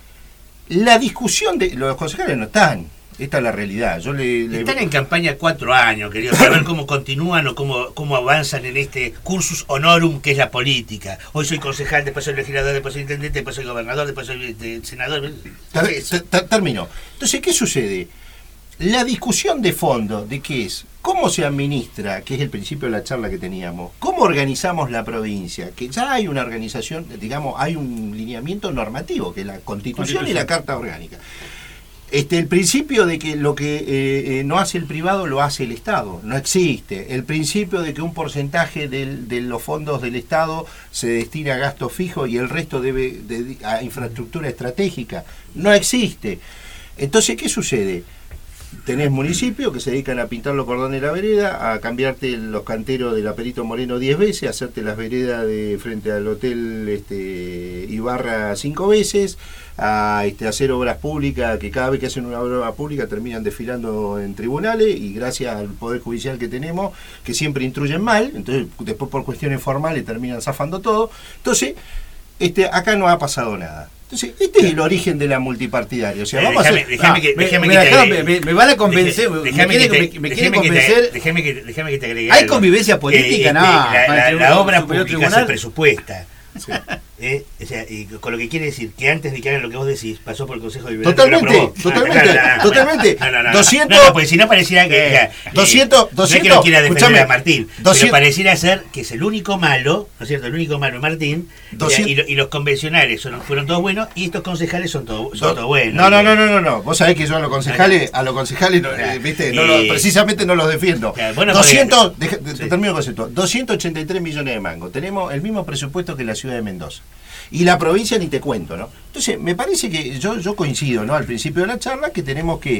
Speaker 3: La discusión de... Los concejales no están, esta es la realidad. Yo le, le-
Speaker 2: Están en campaña cuatro años, querido, saber cómo continúan o cómo, cómo avanzan en este cursus honorum que es la política. Hoy soy concejal, después soy legislador, después soy intendente, después soy gobernador, después soy este, senador.
Speaker 3: Ter- ter- ter- termino. Entonces, ¿qué sucede? La discusión de fondo de qué es, cómo se administra, que es el principio de la charla que teníamos, cómo organizamos la provincia, que ya hay una organización, digamos, hay un lineamiento normativo, que es la Constitución y la Carta Orgánica. Este, el principio de que lo que eh, eh, no hace el privado lo hace el Estado, no existe. El principio de que un porcentaje del- de los fondos del Estado se destina a gasto fijo y el resto debe de- a infraestructura estratégica, no existe. Entonces, ¿qué sucede? Tenés municipios que se dedican a pintar los cordones de la vereda, a cambiarte los canteros de la Perito Moreno diez veces, a hacerte las veredas de frente al hotel este, Ibarra cinco veces, a este, hacer obras públicas que cada vez que hacen una obra pública terminan desfilando en tribunales y gracias al Poder Judicial que tenemos, que siempre instruyen mal, entonces después por cuestiones formales terminan zafando todo. Entonces, este, acá no ha pasado nada. Entonces, este es el origen de la multipartidaria. O sea,
Speaker 2: Eh,
Speaker 3: vamos
Speaker 2: déjame,
Speaker 3: a hacer...
Speaker 2: déjame
Speaker 1: Ah,
Speaker 2: que,
Speaker 1: me-
Speaker 2: déjame
Speaker 1: me
Speaker 2: que te
Speaker 1: dejaron-
Speaker 2: agregue.
Speaker 1: me- me van a convencer,
Speaker 2: Deje-
Speaker 1: me
Speaker 2: déjame
Speaker 1: quiere-
Speaker 2: que te-
Speaker 1: me- me quiere
Speaker 2: déjame que te-
Speaker 1: convencer.
Speaker 2: déjame que déjame que te agregue
Speaker 1: Hay
Speaker 2: algo.
Speaker 1: convivencia política,
Speaker 2: Eh,
Speaker 1: nada,
Speaker 2: este,
Speaker 1: para
Speaker 2: La,
Speaker 1: el
Speaker 2: la- la obra
Speaker 1: Superior
Speaker 2: pública se
Speaker 1: Tribunal.
Speaker 2: presupuesta.
Speaker 3: Sí.
Speaker 2: Eh, o sea, y con lo que quiere decir que antes de que hagan lo que vos decís, pasó por el Consejo Deliberante. que lo
Speaker 3: Totalmente,
Speaker 2: aprobó.
Speaker 3: totalmente,
Speaker 2: No, no, no, no,
Speaker 3: totalmente.
Speaker 2: No, no, no,
Speaker 3: doscientos
Speaker 2: no, no, porque si no pareciera que.
Speaker 3: Eh,
Speaker 2: que-
Speaker 3: doscientos,
Speaker 2: no es que no quiera defender
Speaker 3: escúchame,
Speaker 2: a Martín,
Speaker 3: doscientos
Speaker 2: pero pareciera ser que es el único malo, ¿no es cierto? El único malo es Martín,
Speaker 3: doscientos
Speaker 2: y, lo- y los convencionales son, fueron todos buenos, y estos concejales son, todo, son
Speaker 3: Do-
Speaker 2: todos buenos.
Speaker 3: No, no, no, no, no, no. Vos sabés que yo a los concejales, a los concejales, no, eh, viste, no
Speaker 2: Eh,
Speaker 3: lo- precisamente no los defiendo.
Speaker 2: Claro, bueno,
Speaker 3: doscientos,
Speaker 2: porque-
Speaker 3: deja- te- te
Speaker 2: sí.
Speaker 3: termino el concepto. doscientos ochenta y tres millones de mangos. Tenemos el mismo presupuesto que la ciudad de Mendoza. Y la provincia ni te cuento, ¿no? Entonces, me parece que yo, yo coincido, ¿no? Al principio de la charla que tenemos que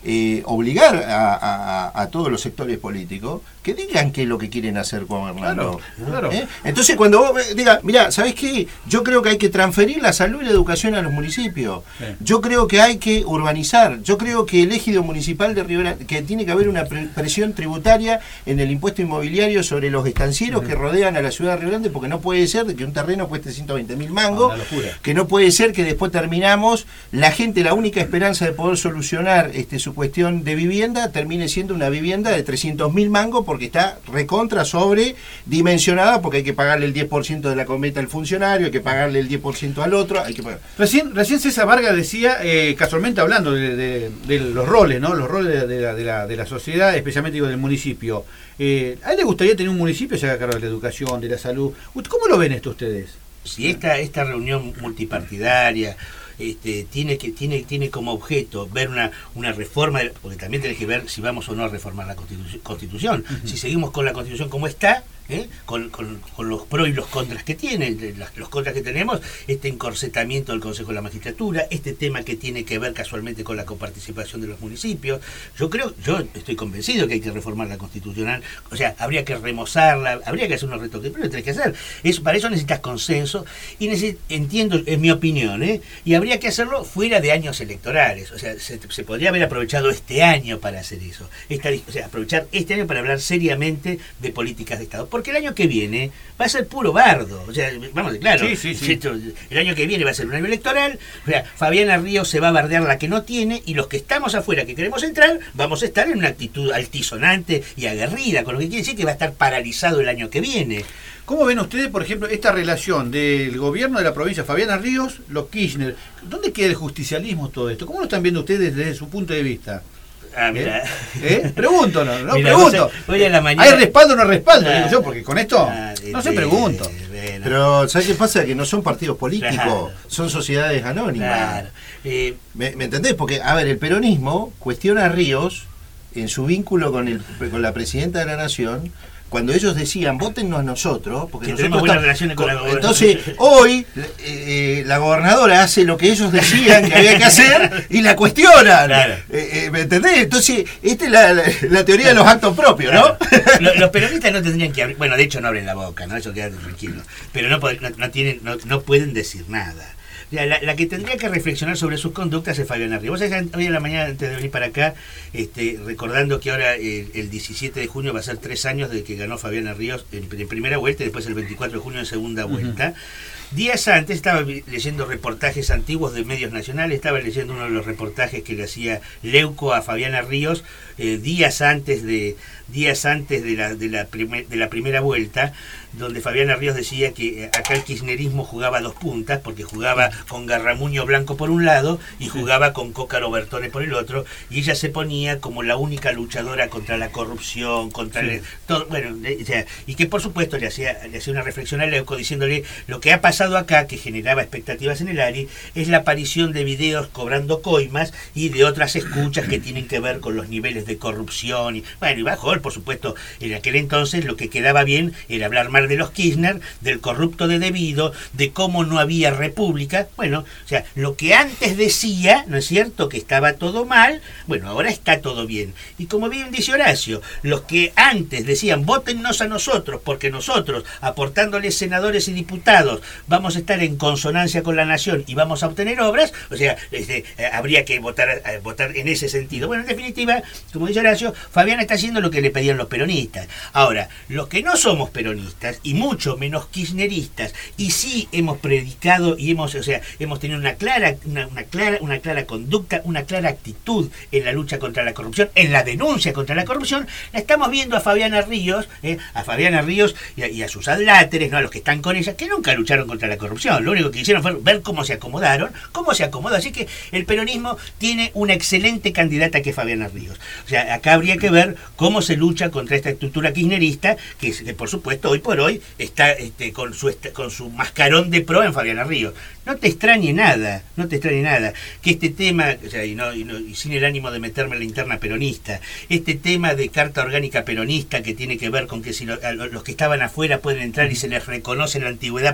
Speaker 3: eh, obligar a, a, a todos los sectores políticos que digan qué es lo que quieren hacer gobernando.
Speaker 1: Claro, claro.
Speaker 3: ¿Eh? Entonces cuando vos digas, mira, ¿sabés qué? Yo creo que hay que transferir la salud y la educación a los municipios. Sí. Yo creo que hay que urbanizar. Yo creo que el ejido municipal de Río Grande, que tiene que haber una pre presión tributaria en el impuesto inmobiliario sobre los estancieros uh-huh. que rodean a la ciudad de Río Grande, porque no puede ser que un terreno cueste ciento veinte mil mangos, que no puede ser que después terminamos, la gente, la única esperanza de poder solucionar este, su cuestión de vivienda, termine siendo una vivienda de trescientos mil mangos, porque está recontra sobredimensionada, porque hay que pagarle el diez por ciento de la cometa al funcionario, hay que pagarle el diez por ciento al otro, hay que pagar.
Speaker 1: Recién, recién César Vargas decía, eh, casualmente hablando de, de, de los roles, ¿no? Los roles de la, de la, de la sociedad, especialmente digo, del municipio. Eh, ¿A él le gustaría tener un municipio que se haga cargo de la educación, de la salud? ¿Cómo lo ven esto ustedes?
Speaker 2: Si esta, esta reunión multipartidaria Este, tiene que tiene tiene como objeto ver una una reforma, porque también tenés que ver si vamos o no a reformar la constitución, constitución. Uh-huh. Si seguimos con la constitución como está, ¿eh? con, con, con los pros y los contras que tiene, los contras que tenemos, este encorsetamiento del Consejo de la Magistratura, este tema que tiene que ver casualmente con la coparticipación de los municipios. Yo creo, yo estoy convencido que hay que reformar la constitucional, o sea, habría que remozarla, habría que hacer unos retoques, pero lo tenés que hacer. Eso, para eso necesitas consenso, y necesito, entiendo, es mi opinión, ¿eh? y habría que hacerlo fuera de años electorales, o sea, se, se podría haber aprovechado este año para hacer eso, Esta, o sea, aprovechar este año para hablar seriamente de políticas de Estado, porque el año que viene va a ser puro bardo, o sea, vamos, claro,
Speaker 1: sí, sí, sí.
Speaker 2: el año que viene va a ser un año electoral, o sea, Fabiana Ríos se va a bardear la que no tiene, y los que estamos afuera, que queremos entrar, vamos a estar en una actitud altisonante y aguerrida, con lo que quiere decir que va a estar paralizado el año que viene.
Speaker 1: ¿Cómo ven ustedes, por ejemplo, esta relación del gobierno de la provincia, Fabiana Ríos, los Kirchner? ¿Dónde queda el justicialismo todo esto? ¿Cómo lo están viendo ustedes desde su punto de vista?
Speaker 2: Ah, mira.
Speaker 1: ¿Eh? ¿Eh? Pregunto, no, no
Speaker 2: mira,
Speaker 1: pregunto.
Speaker 2: Hoy a la mañana...
Speaker 1: ¿Hay respaldo o no respaldo?
Speaker 2: Ah,
Speaker 1: digo yo, porque con esto ah, no se pregunto.
Speaker 3: Bueno. Pero, ¿sabes qué pasa? Que no son partidos políticos, claro. son sociedades anónimas.
Speaker 2: Claro. Eh,
Speaker 3: ¿Me, ¿Me entendés? Porque, a ver, el peronismo cuestiona a Ríos en su vínculo con, el, con la presidenta de la Nación, cuando ellos decían, votennos a nosotros, porque
Speaker 2: que
Speaker 3: nosotros
Speaker 2: buenas relaciones con la
Speaker 3: gobernadora. Entonces, hoy eh, la gobernadora hace lo que ellos decían que había que hacer y la cuestionan. Claro. Eh, eh, ¿Me entendés? Entonces, esta es la, la, la teoría de los actos propios, ¿no?
Speaker 2: Claro. Los peronistas no tendrían que abrir, bueno, de hecho no abren la boca, ¿no? Eso queda tranquilo. Pero no, no, no, tienen, no, no pueden decir nada. La, la que tendría que reflexionar sobre sus conductas es Fabiana Ríos. Vos sabés, hoy en la mañana, antes de venir para acá, este, recordando que ahora el, el diecisiete de junio va a ser tres años de que ganó Fabiana Ríos en, en primera vuelta y después el veinticuatro de junio en segunda vuelta. Uh-huh. Días antes estaba leyendo reportajes antiguos de medios nacionales, estaba leyendo uno de los reportajes que le hacía Leuco a Fabiana Ríos eh, días antes de días antes de la, de, la primer, de la primera vuelta, donde Fabiana Ríos decía que acá el kirchnerismo jugaba dos puntas, porque jugaba con Garramuño Blanco por un lado y jugaba con Cócaro Bertone por el otro, y ella se ponía como la única luchadora contra la corrupción, contra sí. el, todo, bueno, o sea, y que por supuesto le hacía, le hacía una reflexión a Leuco diciéndole lo que ha pasado acá, que generaba expectativas en el A R I, es la aparición de videos cobrando coimas y de otras escuchas que tienen que ver con los niveles de corrupción, y bueno, y bajo por supuesto, en aquel entonces lo que quedaba bien era hablar mal de los Kirchner, del corrupto de Debido, de cómo no había república. Bueno, o sea, lo que antes decía, ¿no es cierto?, que estaba todo mal, bueno, ahora está todo bien. Y como bien dice Horacio, los que antes decían, vótennos a nosotros, porque nosotros, aportándoles senadores y diputados, vamos a estar en consonancia con la nación y vamos a obtener obras, o sea, este, eh, habría que votar, eh, votar en ese sentido. Bueno, en definitiva, como dice Horacio, Fabiana está haciendo lo que le pedían los peronistas. Ahora, los que no somos peronistas y mucho menos kirchneristas y sí hemos predicado y hemos, o sea, hemos tenido una clara, una, una clara, una clara conducta, una clara actitud en la lucha contra la corrupción, en la denuncia contra la corrupción, la estamos viendo a Fabiana Ríos, eh, a Fabiana Ríos y a, y a sus adláteres, ¿no?, a los que están con ella, que nunca lucharon contra la corrupción. Lo único que hicieron fue ver cómo se acomodaron, cómo se acomodó. Así que el peronismo tiene una excelente candidata que es Fabiana Ríos. O sea, acá habría que ver cómo se lucha contra esta estructura kirchnerista, que, que por supuesto hoy por hoy está este, con, su, con su mascarón de pro en Fabiana Ríos. No te extrañe nada, no te extrañe nada, que este tema, o sea, y, no, y, no, y sin el ánimo de meterme en la interna peronista, este tema de carta orgánica peronista que tiene que ver con que si lo, a los que estaban afuera pueden entrar y se les reconoce la antigüedad para participar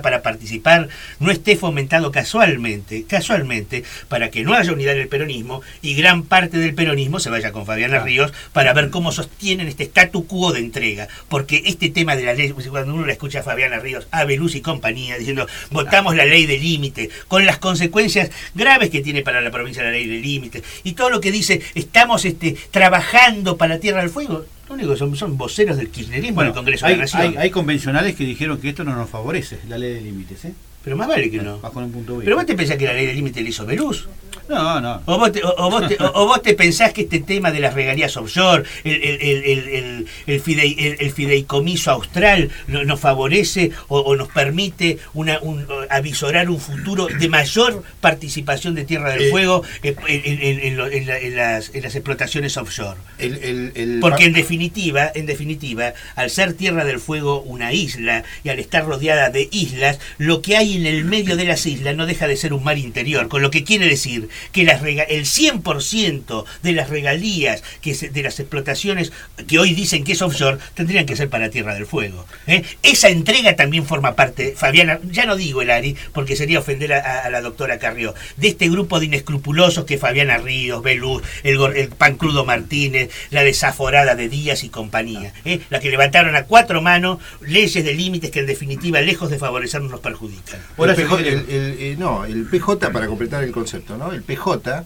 Speaker 2: participar no esté fomentado casualmente, casualmente, para que no haya unidad en el peronismo y gran parte del peronismo se vaya con Fabiana Ríos para ver cómo sostienen este statu quo de entrega. Porque este tema de la ley, cuando uno la escucha a Fabiana Ríos, a Beluz y compañía, diciendo votamos la ley de límite, con las consecuencias graves que tiene para la provincia la ley de límite, y todo lo que dice, estamos este, trabajando para Tierra del Fuego. Lo único que son, son voceros del kirchnerismo bueno, en el Congreso
Speaker 1: hay,
Speaker 2: de la Nación.
Speaker 1: Hay, hay convencionales que dijeron que esto no nos favorece, la ley de límites, ¿eh?
Speaker 2: Pero más vale que no.
Speaker 1: Bajo un punto
Speaker 2: Pero vos te pensás que la ley de límite le hizo Beluz.
Speaker 1: No, no.
Speaker 2: O vos, te, o, o, vos te, o, o vos te pensás que este tema de las regalías offshore, el, el, el, el, el, el, fidei, el, el fideicomiso austral no, nos favorece o, o nos permite una, un, avisorar un futuro de mayor participación de Tierra del Fuego en, en, en, en, en, la, en, las, en las explotaciones offshore.
Speaker 3: El, el, el...
Speaker 2: Porque en definitiva, en definitiva, al ser Tierra del Fuego una isla y al estar rodeada de islas, lo que hay en el medio de las islas no deja de ser un mar interior, con lo que quiere decir que las rega- el cien por ciento de las regalías que se, de las explotaciones que hoy dicen que es offshore tendrían que ser para Tierra del Fuego. ¿eh? Esa entrega también forma parte, Fabiana, ya no digo el Ari, porque sería ofender a, a la doctora Carrió, de este grupo de inescrupulosos que Fabiana Ríos, Beluz, el, el Pancrudo Martínez, la desaforada de Díaz y compañía, ¿eh? la que levantaron a cuatro manos leyes de límites que en definitiva, lejos de favorecernos, nos perjudican.
Speaker 3: El P J, el, el, el, no, el P J, para completar el concepto, ¿no? El P J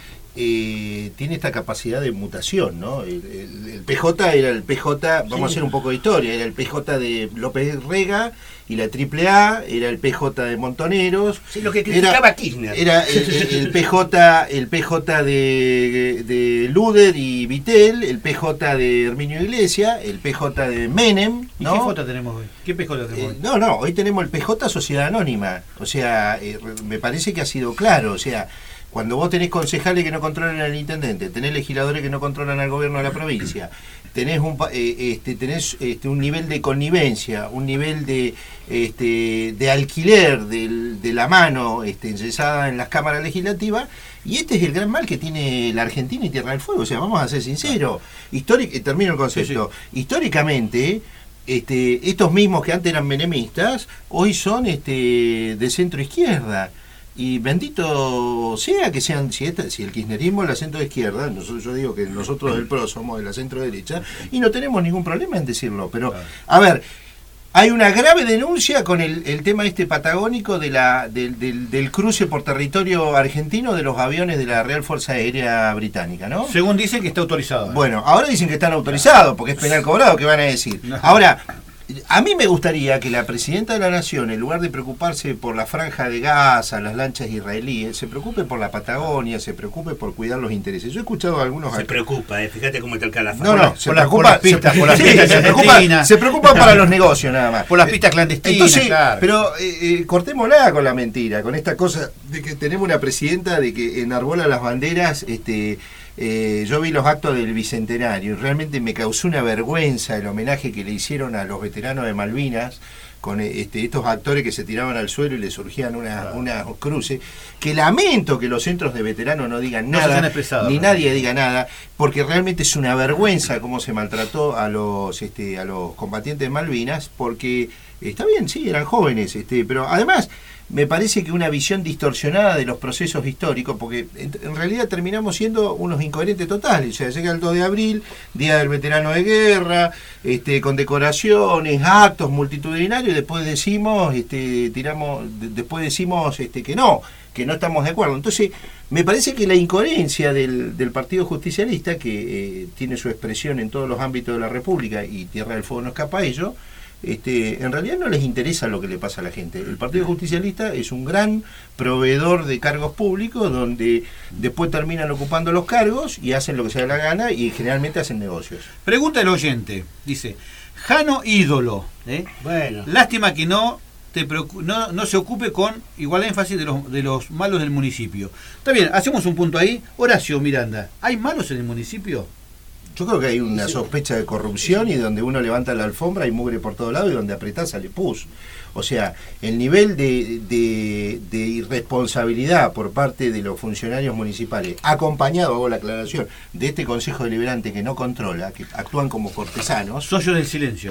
Speaker 3: eh, tiene esta capacidad de mutación, ¿no? El, el, el P J era el P J, vamos sí. a hacer un poco de historia, era el P J de López Rega y la triple A, era el P J de Montoneros.
Speaker 2: Sí, lo que criticaba
Speaker 3: era,
Speaker 2: Kirchner.
Speaker 3: Era el, el, el P J, el P J de, de Luder y Vittel, el P J de Herminio Iglesias, el P J de Menem, ¿no?
Speaker 1: ¿Y qué J tenemos hoy? ¿Qué P J tenemos hoy?
Speaker 3: Eh, no, no, hoy tenemos el P J Sociedad Anónima. O sea, eh, me parece que ha sido claro, o sea, cuando vos tenés concejales que no controlan al intendente, tenés legisladores que no controlan al gobierno de la provincia, tenés un eh, este, tenés este, un nivel de connivencia, un nivel de este, de alquiler de, de la mano este, enyesada en las cámaras legislativas, y este es el gran mal que tiene la Argentina y Tierra del Fuego. O sea, vamos a ser sinceros. Históric, termino el concepto. Sí, sí. Históricamente, este, estos mismos que antes eran menemistas, hoy son este, de centro izquierda. Y bendito sea que sean, si, esta, si el kirchnerismo es la centro izquierda, nosotros, yo digo que nosotros del P R O somos de la centro derecha, y no tenemos ningún problema en decirlo, pero a ver, hay una grave denuncia con el, el tema este patagónico de la, del, del, del cruce por territorio argentino de los aviones de la Real Fuerza Aérea Británica, ¿no?
Speaker 1: Según dicen que está autorizado. ¿eh?
Speaker 3: Bueno, ahora dicen que están autorizados, porque es penal cobrado, ¿qué van a decir? No. Ahora, a mí me gustaría que la presidenta de la Nación, en lugar de preocuparse por la Franja de Gaza, las lanchas israelíes, se preocupe por la Patagonia, se preocupe por cuidar los intereses. Yo he escuchado a algunos...
Speaker 2: Se
Speaker 3: acá.
Speaker 2: preocupa, eh, fíjate cómo está el calafate.
Speaker 3: No, no, se preocupa, por las
Speaker 1: pistas,
Speaker 3: se,
Speaker 1: por las
Speaker 3: sí,
Speaker 1: pistas
Speaker 3: se preocupa, se preocupa para los negocios nada más.
Speaker 1: Por las pistas clandestinas,
Speaker 3: Entonces,
Speaker 1: claro.
Speaker 3: Pero eh, eh, cortémosla con la mentira, con esta cosa de que tenemos una presidenta de que enarbola las banderas. este Eh, yo vi los actos del Bicentenario y realmente me causó una vergüenza el homenaje que le hicieron a los veteranos de Malvinas con este, estos actores que se tiraban al suelo y le surgían una, claro. una cruce, que lamento que los centros de veteranos no digan
Speaker 1: no
Speaker 3: nada,
Speaker 1: expresado,
Speaker 3: ni
Speaker 1: ¿no?
Speaker 3: nadie diga nada, porque realmente es una vergüenza cómo se maltrató a los este, a los combatientes de Malvinas, porque está bien, sí, eran jóvenes, este, pero además me parece que una visión distorsionada de los procesos históricos, porque en, en realidad terminamos siendo unos incoherentes totales. O sea, llega el dos de abril, Día del Veterano de Guerra, este, con decoraciones, actos multitudinarios, y después decimos, este, tiramos, de, después decimos este, que no, que no estamos de acuerdo. Entonces, me parece que la incoherencia del, del Partido Justicialista, que eh, tiene su expresión en todos los ámbitos de la República, y Tierra del Fuego no escapa a ello, Este, en realidad no les interesa lo que le pasa a la gente. El Partido Justicialista es un gran proveedor de cargos públicos donde después terminan ocupando los cargos y hacen lo que se da la gana y generalmente hacen negocios.
Speaker 1: Pregunta el oyente, dice, Jano ídolo, ¿eh?
Speaker 2: Bueno.
Speaker 1: Lástima que no te preocu- no, no se ocupe con igual énfasis de los, de los malos del municipio. Está bien, hacemos un punto ahí. Horacio Miranda, ¿hay malos en el municipio?
Speaker 3: Yo creo que hay una sospecha de corrupción y donde uno levanta la alfombra hay mugre por todos lados y donde apretás sale pus. O sea, el nivel de, de, de irresponsabilidad por parte de los funcionarios municipales, acompañado, hago la aclaración, de este Consejo Deliberante que no controla, que actúan como cortesanos.
Speaker 1: Socios del silencio.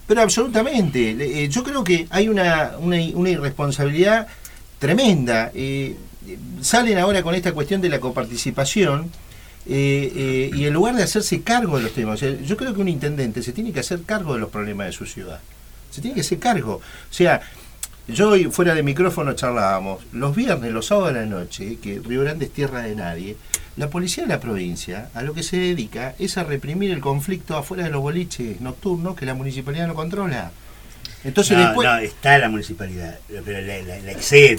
Speaker 3: Pero absolutamente. Eh, yo creo que hay una, una, una irresponsabilidad tremenda. Eh, salen ahora con esta cuestión de la coparticipación eh, eh, y en lugar de hacerse cargo de los temas, o sea, yo creo que un intendente se tiene que hacer cargo de los problemas de su ciudad. Se tiene que hacer cargo. O sea, yo hoy fuera de micrófono charlábamos, los viernes, los sábados de la noche, que Río Grande es tierra de nadie, la policía de la provincia a lo que se dedica es a reprimir el conflicto afuera de los boliches nocturnos que la municipalidad no controla. Entonces
Speaker 2: no,
Speaker 3: después...
Speaker 2: no, está la municipalidad, pero la, la, la excede.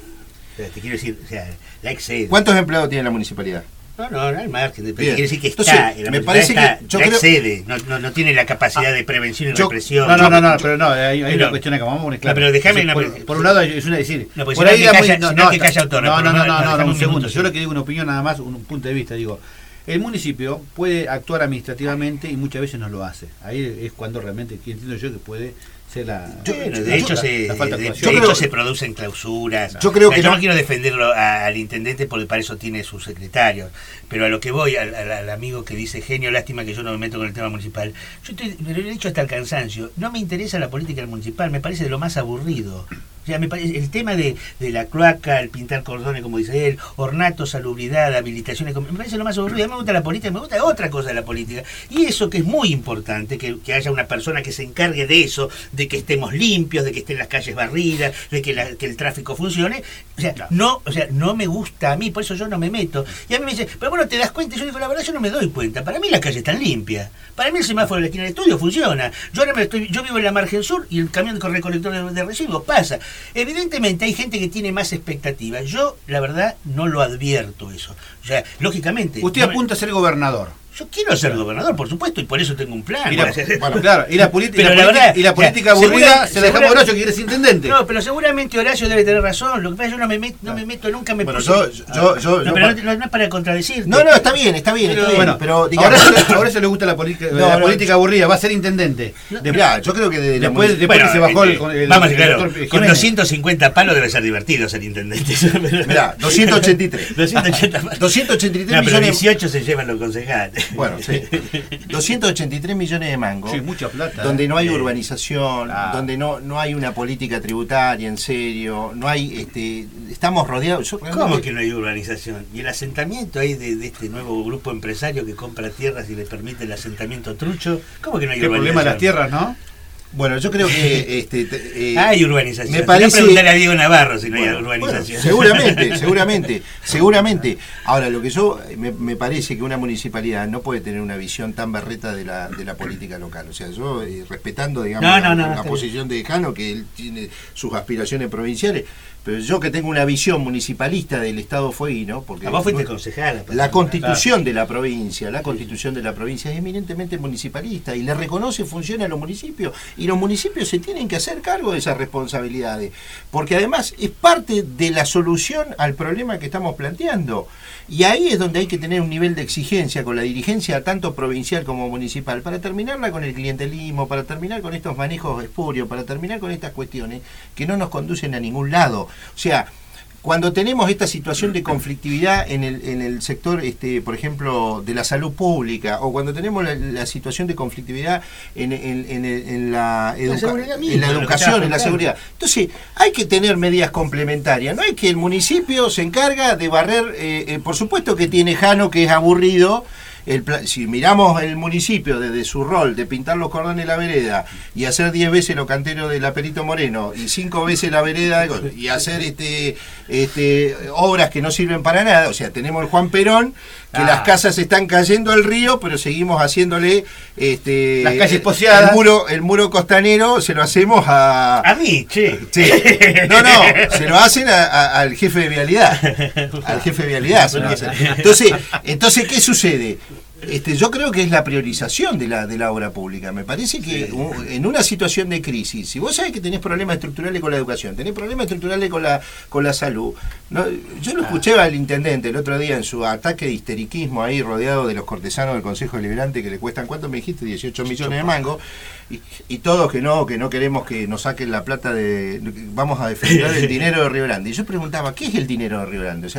Speaker 2: O sea, te quiero decir, o sea, la excede.
Speaker 3: ¿Cuántos empleados tiene la municipalidad?
Speaker 2: No, no, no hay margen. Pero
Speaker 3: Bien.
Speaker 2: quiere decir que está.
Speaker 3: Entonces,
Speaker 2: la
Speaker 3: me parece
Speaker 2: está,
Speaker 3: que yo
Speaker 2: la
Speaker 3: creo...
Speaker 2: excede, no, no, no tiene la capacidad ah, de prevención y
Speaker 3: yo,
Speaker 2: represión.
Speaker 1: No, no, no, no
Speaker 3: yo,
Speaker 1: pero no, hay, hay
Speaker 2: pero,
Speaker 1: una cuestión acá, vamos a poner claro.
Speaker 2: No, pero déjame
Speaker 1: Entonces,
Speaker 2: una,
Speaker 1: por, por un lado es una decir,
Speaker 2: no, pues
Speaker 1: por
Speaker 2: si
Speaker 1: ahí
Speaker 2: no
Speaker 1: la,
Speaker 2: calla,
Speaker 1: no,
Speaker 2: si
Speaker 1: no,
Speaker 2: no que calla autor,
Speaker 1: no, no, no, no, no, no, un
Speaker 2: un
Speaker 1: segundo.
Speaker 2: minuto,
Speaker 1: Yo lo que digo una opinión nada más, un punto de vista, digo, el municipio puede actuar administrativamente y muchas veces no lo hace. Ahí es cuando realmente entiendo yo que puede ser la,
Speaker 2: yo, bueno, de hecho,
Speaker 1: la,
Speaker 2: se,
Speaker 1: la falta
Speaker 2: de,
Speaker 1: de
Speaker 2: de
Speaker 1: actuación.
Speaker 2: hecho
Speaker 3: creo,
Speaker 2: se producen clausuras.
Speaker 3: Yo creo
Speaker 2: o sea,
Speaker 3: que
Speaker 2: yo
Speaker 3: no,
Speaker 2: no quiero defenderlo a, al intendente porque para eso tiene sus secretarios, pero a lo que voy, al, al, al amigo que dice genio, lástima que yo no me meto con el tema municipal. Yo estoy, me lo he dicho hasta el cansancio, no me interesa la política municipal, me parece de lo más aburrido. O sea, me parece, el tema de, de la cloaca, el pintar cordones, como dice él, ornato, salubridad, habilitaciones, me parece lo más aburrido. A mí me gusta la política, me gusta otra cosa de la política. Y eso que es muy importante, que, que haya una persona que se encargue de eso, de que estemos limpios, de que estén las calles barridas, de que, la, que el tráfico funcione. O sea, no, o sea, no me gusta a mí, por eso yo no me meto. Y a mí me dice, pero bueno, ¿te das cuenta? Y yo digo, la verdad, yo no me doy cuenta. Para mí las calles están limpias. Para mí el semáforo de la esquina del estudio funciona. Yo ahora me estoy, yo vivo en la margen sur y el camión de recolector de, de residuos pasa. Evidentemente hay gente que tiene más expectativas. Yo, la verdad, no lo advierto eso. O sea, lógicamente...
Speaker 1: Usted
Speaker 2: no me...
Speaker 1: apunta a ser gobernador.
Speaker 2: Yo quiero ser gobernador, por supuesto, y por eso tengo un plan.
Speaker 1: Y la,
Speaker 2: hacer...
Speaker 1: bueno, claro, y la, politi
Speaker 2: pero
Speaker 1: y la,
Speaker 2: la
Speaker 1: política,
Speaker 2: verdad,
Speaker 1: y la política
Speaker 2: o sea,
Speaker 1: aburrida
Speaker 2: segura,
Speaker 1: se la dejamos a Horacio, que quiere ser intendente.
Speaker 2: No, pero seguramente Horacio debe tener razón. Lo que pasa es que yo no me meto, no me meto nunca me
Speaker 3: bueno,
Speaker 2: puse...
Speaker 3: yo, yo, yo,
Speaker 2: no,
Speaker 3: yo,
Speaker 2: pero no, no es para contradecirte.
Speaker 3: No, no, está bien, está bien, está bien.
Speaker 1: Bueno,
Speaker 3: pero digamos,
Speaker 1: ahora, ahora se le gusta la, política,
Speaker 3: no,
Speaker 1: la
Speaker 3: no,
Speaker 1: política
Speaker 3: no,
Speaker 1: aburrida, va a ser intendente.
Speaker 3: No, de, mirá, yo creo que de,
Speaker 1: después,
Speaker 3: de
Speaker 1: después
Speaker 2: bueno,
Speaker 1: que se bajó
Speaker 2: eh,
Speaker 1: el, el,
Speaker 2: vamos,
Speaker 1: el,
Speaker 2: claro,
Speaker 1: el
Speaker 2: con doscientos cincuenta palos debe ser divertido ser intendente.
Speaker 3: Mirá, doscientos ochenta y tres.
Speaker 2: doscientos ochenta palos.
Speaker 3: doscientos ochenta y tres
Speaker 2: no, pero
Speaker 3: millones.
Speaker 2: dieciocho se llevan los concejales.
Speaker 3: Bueno, sí. doscientos ochenta y tres millones de mangos.
Speaker 1: Sí, mucha plata.
Speaker 3: Donde no hay
Speaker 1: eh.
Speaker 3: urbanización,
Speaker 1: ah.
Speaker 3: donde no no hay una política tributaria en serio, no hay este estamos rodeados. Yo realmente...
Speaker 2: ¿Cómo que no hay urbanización? Y el asentamiento ahí de, de este nuevo grupo empresario que compra tierras y le permite el asentamiento trucho, ¿cómo que no hay
Speaker 1: ¿Qué
Speaker 2: urbanización?
Speaker 1: problema de las tierras, no?
Speaker 3: Bueno, yo creo que este, eh,
Speaker 2: hay urbanización.
Speaker 3: Me parece...
Speaker 2: preguntarle a Diego Navarro si no
Speaker 3: bueno,
Speaker 2: hay urbanización.
Speaker 3: Bueno, seguramente, seguramente, seguramente. Ahora, lo que yo me, me parece que una municipalidad no puede tener una visión tan berreta de la de la política local. O sea, yo eh, respetando, digamos,
Speaker 2: no,
Speaker 3: la,
Speaker 2: no, no,
Speaker 3: la
Speaker 2: no,
Speaker 3: posición de Jano, que él tiene sus aspiraciones provinciales, pero yo que tengo una visión municipalista del Estado fueguino, porque
Speaker 2: a vos fuiste concejala.
Speaker 3: la constitución de la provincia, la constitución de la provincia es eminentemente municipalista y le reconoce funciones a los municipios y los municipios se tienen que hacer cargo de esas responsabilidades, porque además es parte de la solución al problema que estamos planteando. Y ahí es donde hay que tener un nivel de exigencia con la dirigencia tanto provincial como municipal para terminarla con el clientelismo, para terminar con estos manejos espurios, para terminar con estas cuestiones que no nos conducen a ningún lado. O sea, cuando tenemos esta situación de conflictividad en el, en el sector, este, por ejemplo, de la salud pública, o cuando tenemos la, la situación de conflictividad en, en, en, en la, educa
Speaker 2: la misma,
Speaker 3: en la educación, en la seguridad. Entonces, hay que tener medidas complementarias. No es que el municipio se encarga de barrer, eh, eh, por supuesto que tiene Jano, que es aburrido. El, si miramos el municipio desde su rol de pintar los cordones de la vereda y hacer diez veces los canteros de la Perito Moreno y cinco veces la vereda y hacer este, este obras que no sirven para nada, o sea, tenemos el Juan Perón, que ah. las casas están cayendo al río, pero seguimos haciéndole este
Speaker 1: las calles poseadas.
Speaker 3: El muro, el muro costanero se lo hacemos a...
Speaker 2: A mí, che.
Speaker 3: Sí. No, no, se lo hacen a, a, al jefe de vialidad. Al jefe de vialidad se lo hacen. Entonces, entonces ¿qué sucede? Este, yo creo que es la priorización de la de la obra pública. Me parece que sí. En una situación de crisis, si vos sabés que tenés problemas estructurales con la educación, tenés problemas estructurales con la con la salud, no, yo lo escuché al intendente el otro día en su ataque de histeriquismo ahí rodeado de los cortesanos del Consejo Deliberante que le cuestan, ¿cuánto me dijiste? dieciocho millones de mangos. Y, y todos que no, que no queremos que nos saquen la plata de... Vamos a defender el dinero de Río Grande. Y yo preguntaba, ¿qué es el dinero de Río Grande? O sea,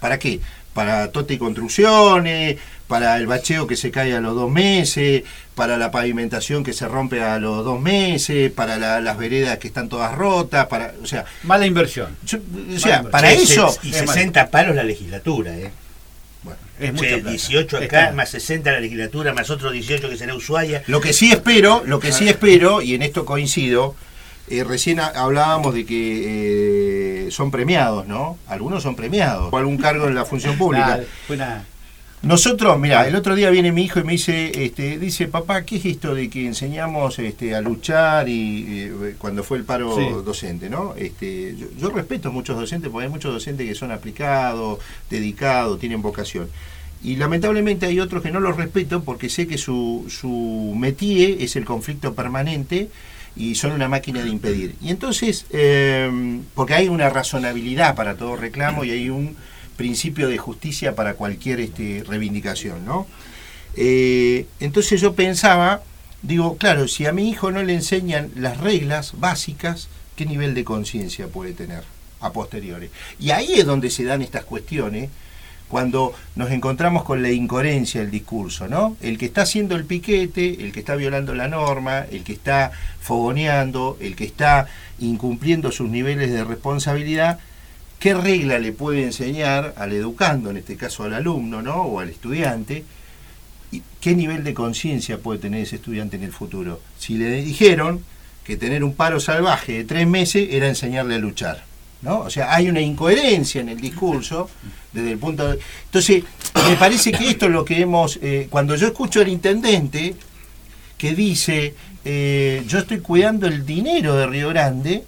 Speaker 3: ¿Para qué? Para Tote y Construcciones, para el bacheo que se cae a los dos meses, para la pavimentación que se rompe a los dos meses, para la, las veredas que están todas rotas, para, o sea,
Speaker 1: mala inversión.
Speaker 3: Yo, o sea,
Speaker 1: Mala
Speaker 3: para
Speaker 2: inversión.
Speaker 3: eso
Speaker 2: Y sesenta palos la legislatura, ¿eh?
Speaker 3: bueno,
Speaker 1: Es mucha
Speaker 2: Che,
Speaker 1: plata.
Speaker 2: dieciocho acá,
Speaker 1: Está.
Speaker 2: más sesenta la legislatura, más otros dieciocho que será Ushuaia.
Speaker 3: lo que sí espero, lo que sí espero, y en esto coincido, eh, recién a- hablábamos de que eh, son premiados, ¿no? Algunos son premiados, o algún cargo en la función pública.
Speaker 1: Nada, fue una-
Speaker 3: Nosotros, mira, el otro día viene mi hijo y me dice, este, dice, papá, ¿qué es esto de que enseñamos este, a luchar y eh, cuando fue el paro
Speaker 1: Sí.
Speaker 3: docente, ¿no? Este, yo, yo respeto a muchos docentes porque hay muchos docentes que son aplicados, dedicados, tienen vocación. Y lamentablemente hay otros que no los respeto porque sé que su, su métier es el conflicto permanente y son una máquina de impedir. Y entonces, eh, porque hay una razonabilidad para todo reclamo y hay un principio de justicia para cualquier este, reivindicación, ¿no? Eh, entonces yo pensaba, digo, claro, si a mi hijo no le enseñan las reglas básicas, ¿qué nivel de conciencia puede tener a posteriori? Y ahí es donde se dan estas cuestiones, cuando nos encontramos con la incoherencia del discurso, ¿no? El que está haciendo el piquete, el que está violando la norma, el que está fogoneando, el que está incumpliendo sus niveles de responsabilidad, ¿qué regla le puede enseñar al educando, en este caso al alumno, ¿no? O al estudiante? ¿Y qué nivel de conciencia puede tener ese estudiante en el futuro? Si le dijeron que tener un paro salvaje de tres meses era enseñarle a luchar, ¿no? O sea, hay una incoherencia en el discurso desde el punto de... Entonces, me parece que esto es lo que hemos... Eh, cuando yo escucho al intendente que dice, eh, yo estoy cuidando el dinero de Río Grande,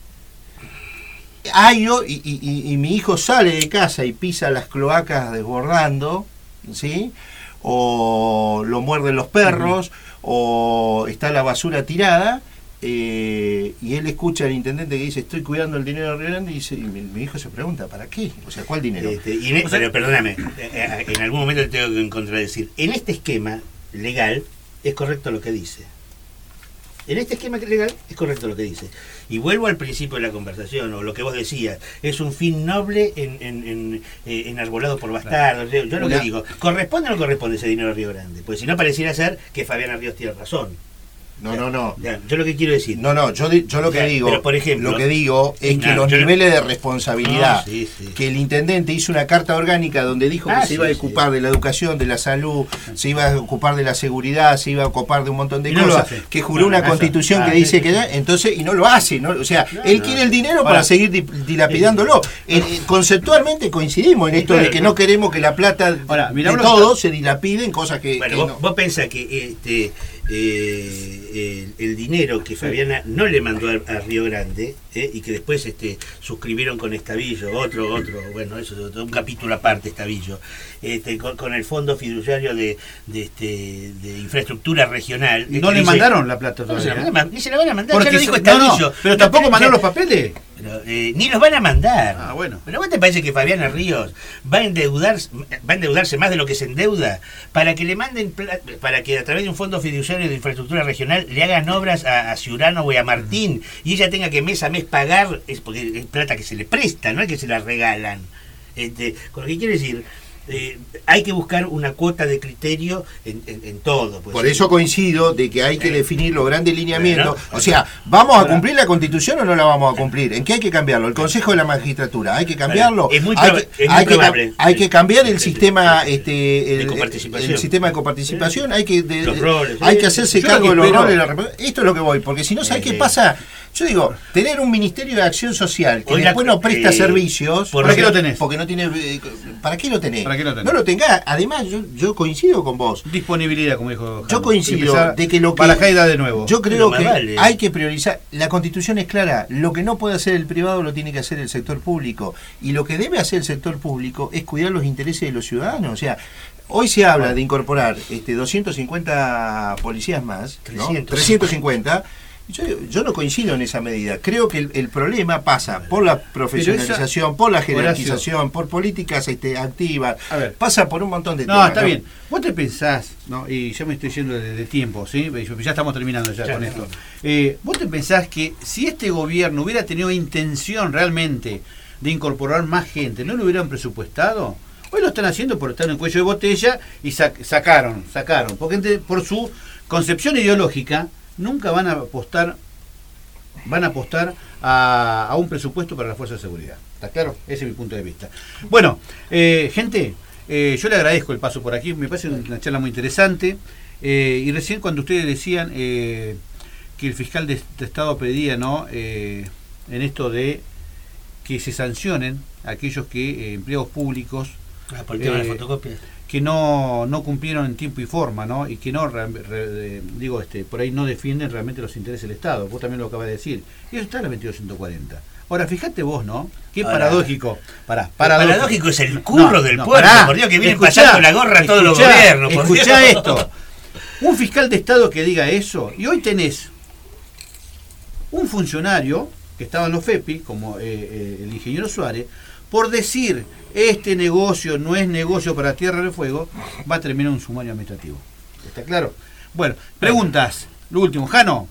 Speaker 3: Ay, yo, y, y, y mi hijo sale de casa y pisa las cloacas desbordando, ¿sí? O lo muerden los perros, uh-huh. o está la basura tirada, eh, y él escucha al intendente que dice, estoy cuidando el dinero de Río Grande, y, dice, y mi, mi hijo se pregunta, ¿para qué? O sea, ¿cuál dinero?
Speaker 2: Este, y en, pero perdóname, en algún momento te tengo que contradecir. En este esquema legal es correcto lo que dice. En este esquema legal es correcto lo que dice. Y vuelvo al principio de la conversación, o lo que vos decías, es un fin noble en, en, en, eh, enarbolado por bastardos. Yo, yo lo que digo, ¿corresponde o no corresponde ese dinero a Río Grande? Pues si no, pareciera ser que Fabiana Ríos tiene razón.
Speaker 3: No, no, no.
Speaker 2: Ya, yo lo que quiero decir.
Speaker 3: No, no, yo, yo lo que
Speaker 2: ya,
Speaker 3: digo,
Speaker 2: pero por ejemplo,
Speaker 3: lo que digo es que
Speaker 2: no,
Speaker 3: los niveles de responsabilidad,
Speaker 2: no, sí, sí.
Speaker 3: que el intendente hizo una carta orgánica donde dijo
Speaker 2: ah,
Speaker 3: que se
Speaker 2: sí,
Speaker 3: iba a ocupar
Speaker 2: sí.
Speaker 3: de la educación, de la salud, se iba a ocupar de la seguridad, se iba a ocupar de un montón de
Speaker 1: y no
Speaker 3: cosas, que juró
Speaker 2: no,
Speaker 3: una
Speaker 2: no,
Speaker 3: constitución
Speaker 2: ah,
Speaker 3: que dice
Speaker 2: sí,
Speaker 3: que
Speaker 2: sí.
Speaker 3: entonces, y no lo hace, ¿no? O sea,
Speaker 2: no,
Speaker 3: él
Speaker 2: no,
Speaker 3: quiere el dinero
Speaker 1: para,
Speaker 3: para seguir dilapidándolo. Eh, eh, conceptualmente coincidimos en esto
Speaker 2: claro,
Speaker 3: de que
Speaker 2: no.
Speaker 3: no queremos que la plata
Speaker 1: Ahora,
Speaker 3: de todo se dilapide en cosas que...
Speaker 2: Bueno,
Speaker 3: que
Speaker 2: vos,
Speaker 3: no.
Speaker 2: vos pensás que este eh, el, el dinero que Fabiana no le mandó a, a Río Grande eh, y que después este suscribieron con Estavillo, otro, otro, bueno, eso es otro, un capítulo aparte Estavillo, este, con, con el Fondo Fiduciario de, de, este, de Infraestructura Regional.
Speaker 1: No le
Speaker 2: dice,
Speaker 1: mandaron la plata
Speaker 2: no se
Speaker 1: todavía.
Speaker 2: la, ni se la van a mandar,
Speaker 1: Porque
Speaker 2: ya lo dijo
Speaker 1: se-
Speaker 2: Estavillo.
Speaker 1: no, no, pero tampoco mandaron los papeles.
Speaker 2: Pero, eh, ni los van a mandar.
Speaker 1: Ah, bueno.
Speaker 2: ¿Pero vos te parece que Fabiana Ríos va a endeudarse, va a endeudarse más de lo que se endeuda para que le manden pla- para que a través de un fondo fiduciario de infraestructura regional le hagan obras a, a Ciurano o a Martín y ella tenga que mes a mes pagar? Es porque es plata que se le presta, no es que se la regalan. Este, con lo que quiere decir, eh, hay que buscar una cuota de criterio en, en, en todo. Pues,
Speaker 3: Por eso coincido de que hay que definir los grandes lineamientos.
Speaker 2: Bueno,
Speaker 3: o sea, ¿vamos a
Speaker 2: ahora-
Speaker 3: cumplir la Constitución o no la vamos a cumplir? ¿En qué hay que cambiarlo? ¿El Consejo de la Magistratura? ¿Hay que cambiarlo?
Speaker 2: Bueno, es muy
Speaker 3: hay,
Speaker 2: proba-
Speaker 3: que,
Speaker 2: es muy
Speaker 3: hay, que,
Speaker 2: probable.
Speaker 3: hay que cambiar el
Speaker 2: El-
Speaker 3: sistema
Speaker 2: el-
Speaker 3: este el,
Speaker 2: de coparticipación.
Speaker 3: el sistema de coparticipación. Hay que de-
Speaker 2: Los roles,
Speaker 3: hay
Speaker 2: sí.
Speaker 3: que hacerse
Speaker 1: Yo
Speaker 3: cargo
Speaker 1: lo
Speaker 3: de
Speaker 1: que
Speaker 3: los
Speaker 1: espero-
Speaker 3: roles. de la rep- Esto es lo que voy, porque si no, ¿sabes
Speaker 2: Eh,
Speaker 3: qué
Speaker 2: eh.
Speaker 3: pasa? Yo digo, tener un Ministerio de Acción Social que
Speaker 2: Hoy la-
Speaker 3: después no presta
Speaker 2: eh,
Speaker 3: servicios.
Speaker 2: por
Speaker 1: ¿Para
Speaker 2: lo
Speaker 1: qué
Speaker 2: que-
Speaker 1: lo tenés?
Speaker 3: Porque no tiene. eh, ¿Para qué lo tenés?
Speaker 1: ¿Para qué lo tenés?
Speaker 3: No lo tengas. Además, yo, yo coincido con vos.
Speaker 1: Disponibilidad, como dijo
Speaker 3: Yo
Speaker 1: Jano.
Speaker 3: coincido
Speaker 1: Empezar
Speaker 3: de que lo que...
Speaker 1: para la caída de nuevo.
Speaker 3: Yo creo
Speaker 2: Lo más
Speaker 3: que
Speaker 2: vale.
Speaker 3: hay que priorizar. La Constitución es clara. Lo que no puede hacer el privado lo tiene que hacer el sector público. Y lo que debe hacer el sector público es cuidar los intereses de los ciudadanos. O sea, hoy se habla de incorporar este doscientos cincuenta policías más, ¿no?
Speaker 2: trescientos.
Speaker 3: trescientos cincuenta. Yo, yo no coincido en esa medida. Creo que el, el problema pasa por la profesionalización, por la jerarquización, por políticas este, activas.
Speaker 1: A ver.
Speaker 3: Pasa por un montón de
Speaker 1: No,
Speaker 3: temas.
Speaker 1: está bien. Vos te pensás, ¿no? Y ya me estoy yendo de, de tiempo, ¿sí? Ya estamos terminando ya,
Speaker 2: Ya,
Speaker 1: con
Speaker 2: no.
Speaker 1: esto. Eh, ¿Vos te pensás que si este gobierno hubiera tenido intención realmente de incorporar más gente, ¿no lo hubieran presupuestado? Hoy lo están haciendo por estar en el cuello de botella y sac sacaron, sacaron, porque entre, por su concepción ideológica nunca van a apostar, van a apostar a, a un presupuesto para la fuerza de seguridad. ¿Está claro? Ese es mi punto de vista. Bueno, eh, gente, eh, yo le agradezco el paso por aquí, me parece una charla muy interesante. Eh, y recién cuando ustedes decían eh, que el fiscal de, de Estado pedía, ¿no? Eh, en esto de que se sancionen aquellos que eh, empleados públicos
Speaker 2: ah, por el tema
Speaker 1: eh,
Speaker 2: de las fotocopias,
Speaker 1: que no, no cumplieron en tiempo y forma, ¿no? Y que no, re, re, digo, este, por ahí no defienden realmente los intereses del Estado. Vos también lo acabas de decir. Y eso está en la veintidós ciento cuarenta. Ahora, fíjate vos, ¿no? Qué Ahora, paradójico. Pará, paradójico.
Speaker 2: paradójico es el curro no, del
Speaker 1: no,
Speaker 2: pueblo,
Speaker 1: pará,
Speaker 2: por Dios, que vienen
Speaker 1: escuchá,
Speaker 2: pasando la gorra a todos los gobiernos.
Speaker 1: Escuchá esto. Un fiscal de Estado que diga eso, y hoy tenés un funcionario que estaba en los F E P I, como eh, eh, el ingeniero Suárez, por decir este negocio no es negocio para Tierra del Fuego, va a terminar un sumario administrativo. ¿Está claro? Bueno, preguntas. Lo último, Jano,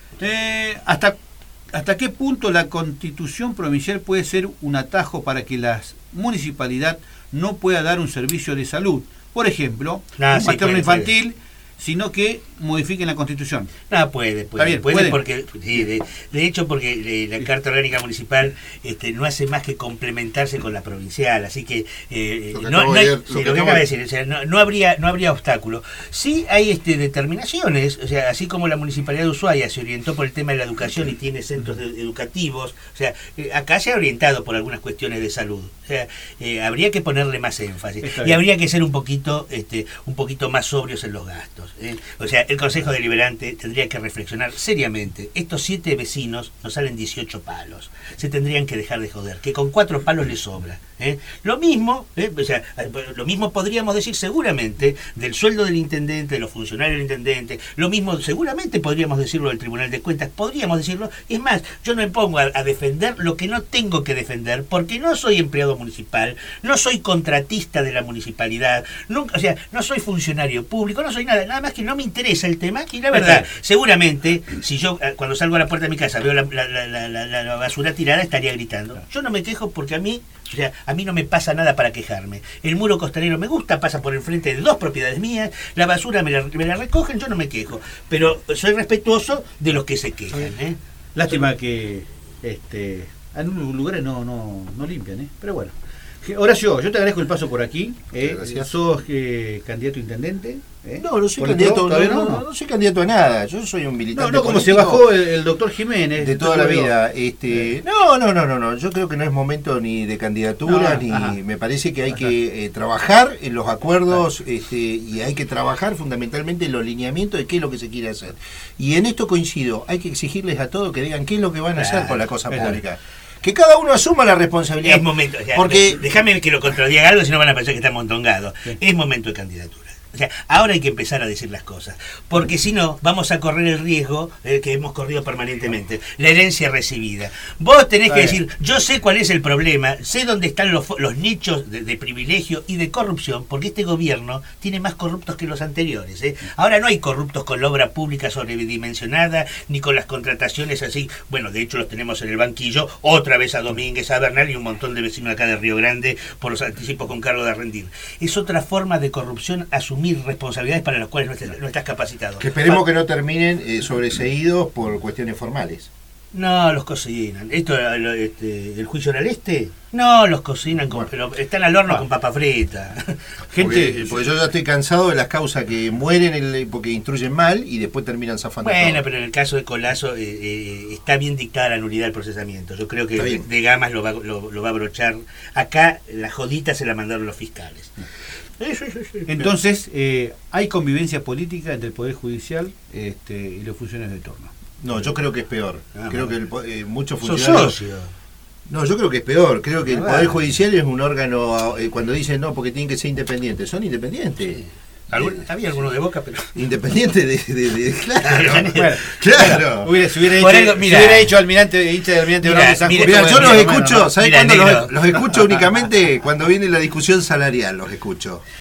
Speaker 1: eh, ¿hasta, ¿hasta qué punto la Constitución provincial puede ser un atajo para que la municipalidad no pueda dar un servicio de salud? Por ejemplo,
Speaker 2: nah,
Speaker 1: un
Speaker 2: sí,
Speaker 1: materno
Speaker 2: puede,
Speaker 1: infantil...
Speaker 2: Puede.
Speaker 1: sino que modifiquen la Constitución.
Speaker 2: No, puede, puede,
Speaker 1: bien,
Speaker 2: puede,
Speaker 1: puede
Speaker 2: porque, sí, de, de hecho, porque eh, la Carta Orgánica Municipal este, no hace más que complementarse con la provincial, así que eh, no, no hay, lo que, lo que acaba de decir, o sea, no, no habría no habría obstáculo. Sí hay este, determinaciones, o sea, así como la Municipalidad de Ushuaia se orientó por el tema de la educación y tiene centros de, educativos, o sea, eh, acá se ha orientado por algunas cuestiones de salud, o sea, eh, habría que ponerle más énfasis y habría que ser un poquito, este, un poquito más sobrios en los gastos. ¿Eh? O sea, el Consejo Deliberante tendría que reflexionar seriamente. Estos siete vecinos nos salen dieciocho palos. Se tendrían que dejar de joder, que con cuatro palos les sobra. ¿eh? Lo mismo, ¿eh? o sea, lo mismo podríamos decir seguramente del sueldo del intendente, de los funcionarios del intendente. Lo mismo seguramente podríamos decirlo del Tribunal de Cuentas. Podríamos decirlo. Es más, yo no me pongo a, a defender lo que no tengo que defender, porque no soy empleado municipal, no soy contratista de la municipalidad, nunca, o sea, no soy funcionario público, no soy nada. Nada más que no me interesa el tema y la verdad, seguramente si yo cuando salgo a la puerta de mi casa veo la, la, la, la, la, la basura tirada estaría gritando. Yo no me quejo porque a mí, o sea, a mí no me pasa nada para quejarme. El muro costanero me gusta, pasa por enfrente de dos propiedades mías, la basura me la, me la recogen, yo no me quejo, pero soy respetuoso de los que se quejan. ¿eh?
Speaker 1: Lástima que este, en unos lugares no, no, no limpian, ¿eh? Pero bueno. Horacio, yo te agradezco el paso por aquí. Eh, sos eh, candidato a intendente. ¿eh? No, no soy candidato,
Speaker 3: no, no, no, no soy candidato a nada. Yo soy un militante.
Speaker 1: No, no como se bajó el, el doctor Jiménez.
Speaker 3: De toda la vida. Este, eh. No, no, no, no, no. Yo creo que no es momento ni de candidatura, no, ni ajá. Me parece que hay ajá. que eh, trabajar en los acuerdos este, y hay que trabajar fundamentalmente en los lineamientos de qué es lo que se quiere hacer. Y en esto coincido. Hay que exigirles a todos que digan qué es lo que van a hacer con la cosa pública. Que cada uno asuma la responsabilidad.
Speaker 2: Es momento, o sea, porque déjame que lo contradiga algo, si no van a pensar que está montongado. Sí. Es momento de candidatura. O sea, ahora hay que empezar a decir las cosas, porque si no, vamos a correr el riesgo eh, que hemos corrido permanentemente, la herencia recibida. Vos tenés que decir, yo sé cuál es el problema, sé dónde están los, los nichos de, de privilegio y de corrupción, porque este gobierno tiene más corruptos que los anteriores. ¿eh? Ahora no hay corruptos con la obra pública sobredimensionada, ni con las contrataciones así. Bueno, de hecho los tenemos en el banquillo, otra vez a Domínguez, a Bernal y un montón de vecinos acá de Río Grande por los anticipos con cargo de rendir. Es otra forma de corrupción asumida responsabilidades para las cuales no estás, no estás capacitado.
Speaker 3: Que esperemos pa que no terminen eh, sobreseídos por cuestiones formales.
Speaker 2: No, los cocinan. Esto, lo, este, el juicio oral este, no los cocinan, con, bueno. pero están al horno ah. con papa frita.
Speaker 3: Gente, porque, porque yo ya estoy cansado de las causas que mueren el, porque instruyen mal y después terminan zafando.
Speaker 2: Bueno,
Speaker 3: todo.
Speaker 2: Pero en el caso de Colazo eh, eh, está bien dictada la nulidad del procesamiento. Yo creo que de, de Gamas lo va, lo, lo va a brochar. Acá la jodita se la mandaron los fiscales. Sí, sí, sí, sí.
Speaker 1: Entonces, eh, hay convivencia política entre el Poder Judicial este, y los funcionarios de turno.
Speaker 3: No, yo creo que es peor. Ah, creo que el, eh, muchos
Speaker 2: funcionarios... socio.
Speaker 3: No, yo creo que es peor. Creo que el Poder Judicial es un órgano, eh, cuando dicen no, porque tienen que ser independientes. Son independientes.
Speaker 2: Sí. ¿Algún, eh, había alguno de Boca, pero...
Speaker 3: Independiente de... de, de claro, bueno, claro.
Speaker 1: Hubiera, si hubiera, hecho, algo, mira, si hubiera hecho almirante, hincha de almirante
Speaker 3: mira,
Speaker 1: de San
Speaker 3: mira, mira, yo los escucho, ¿sabes cuándo los, los escucho únicamente? Cuando viene la discusión salarial, los escucho.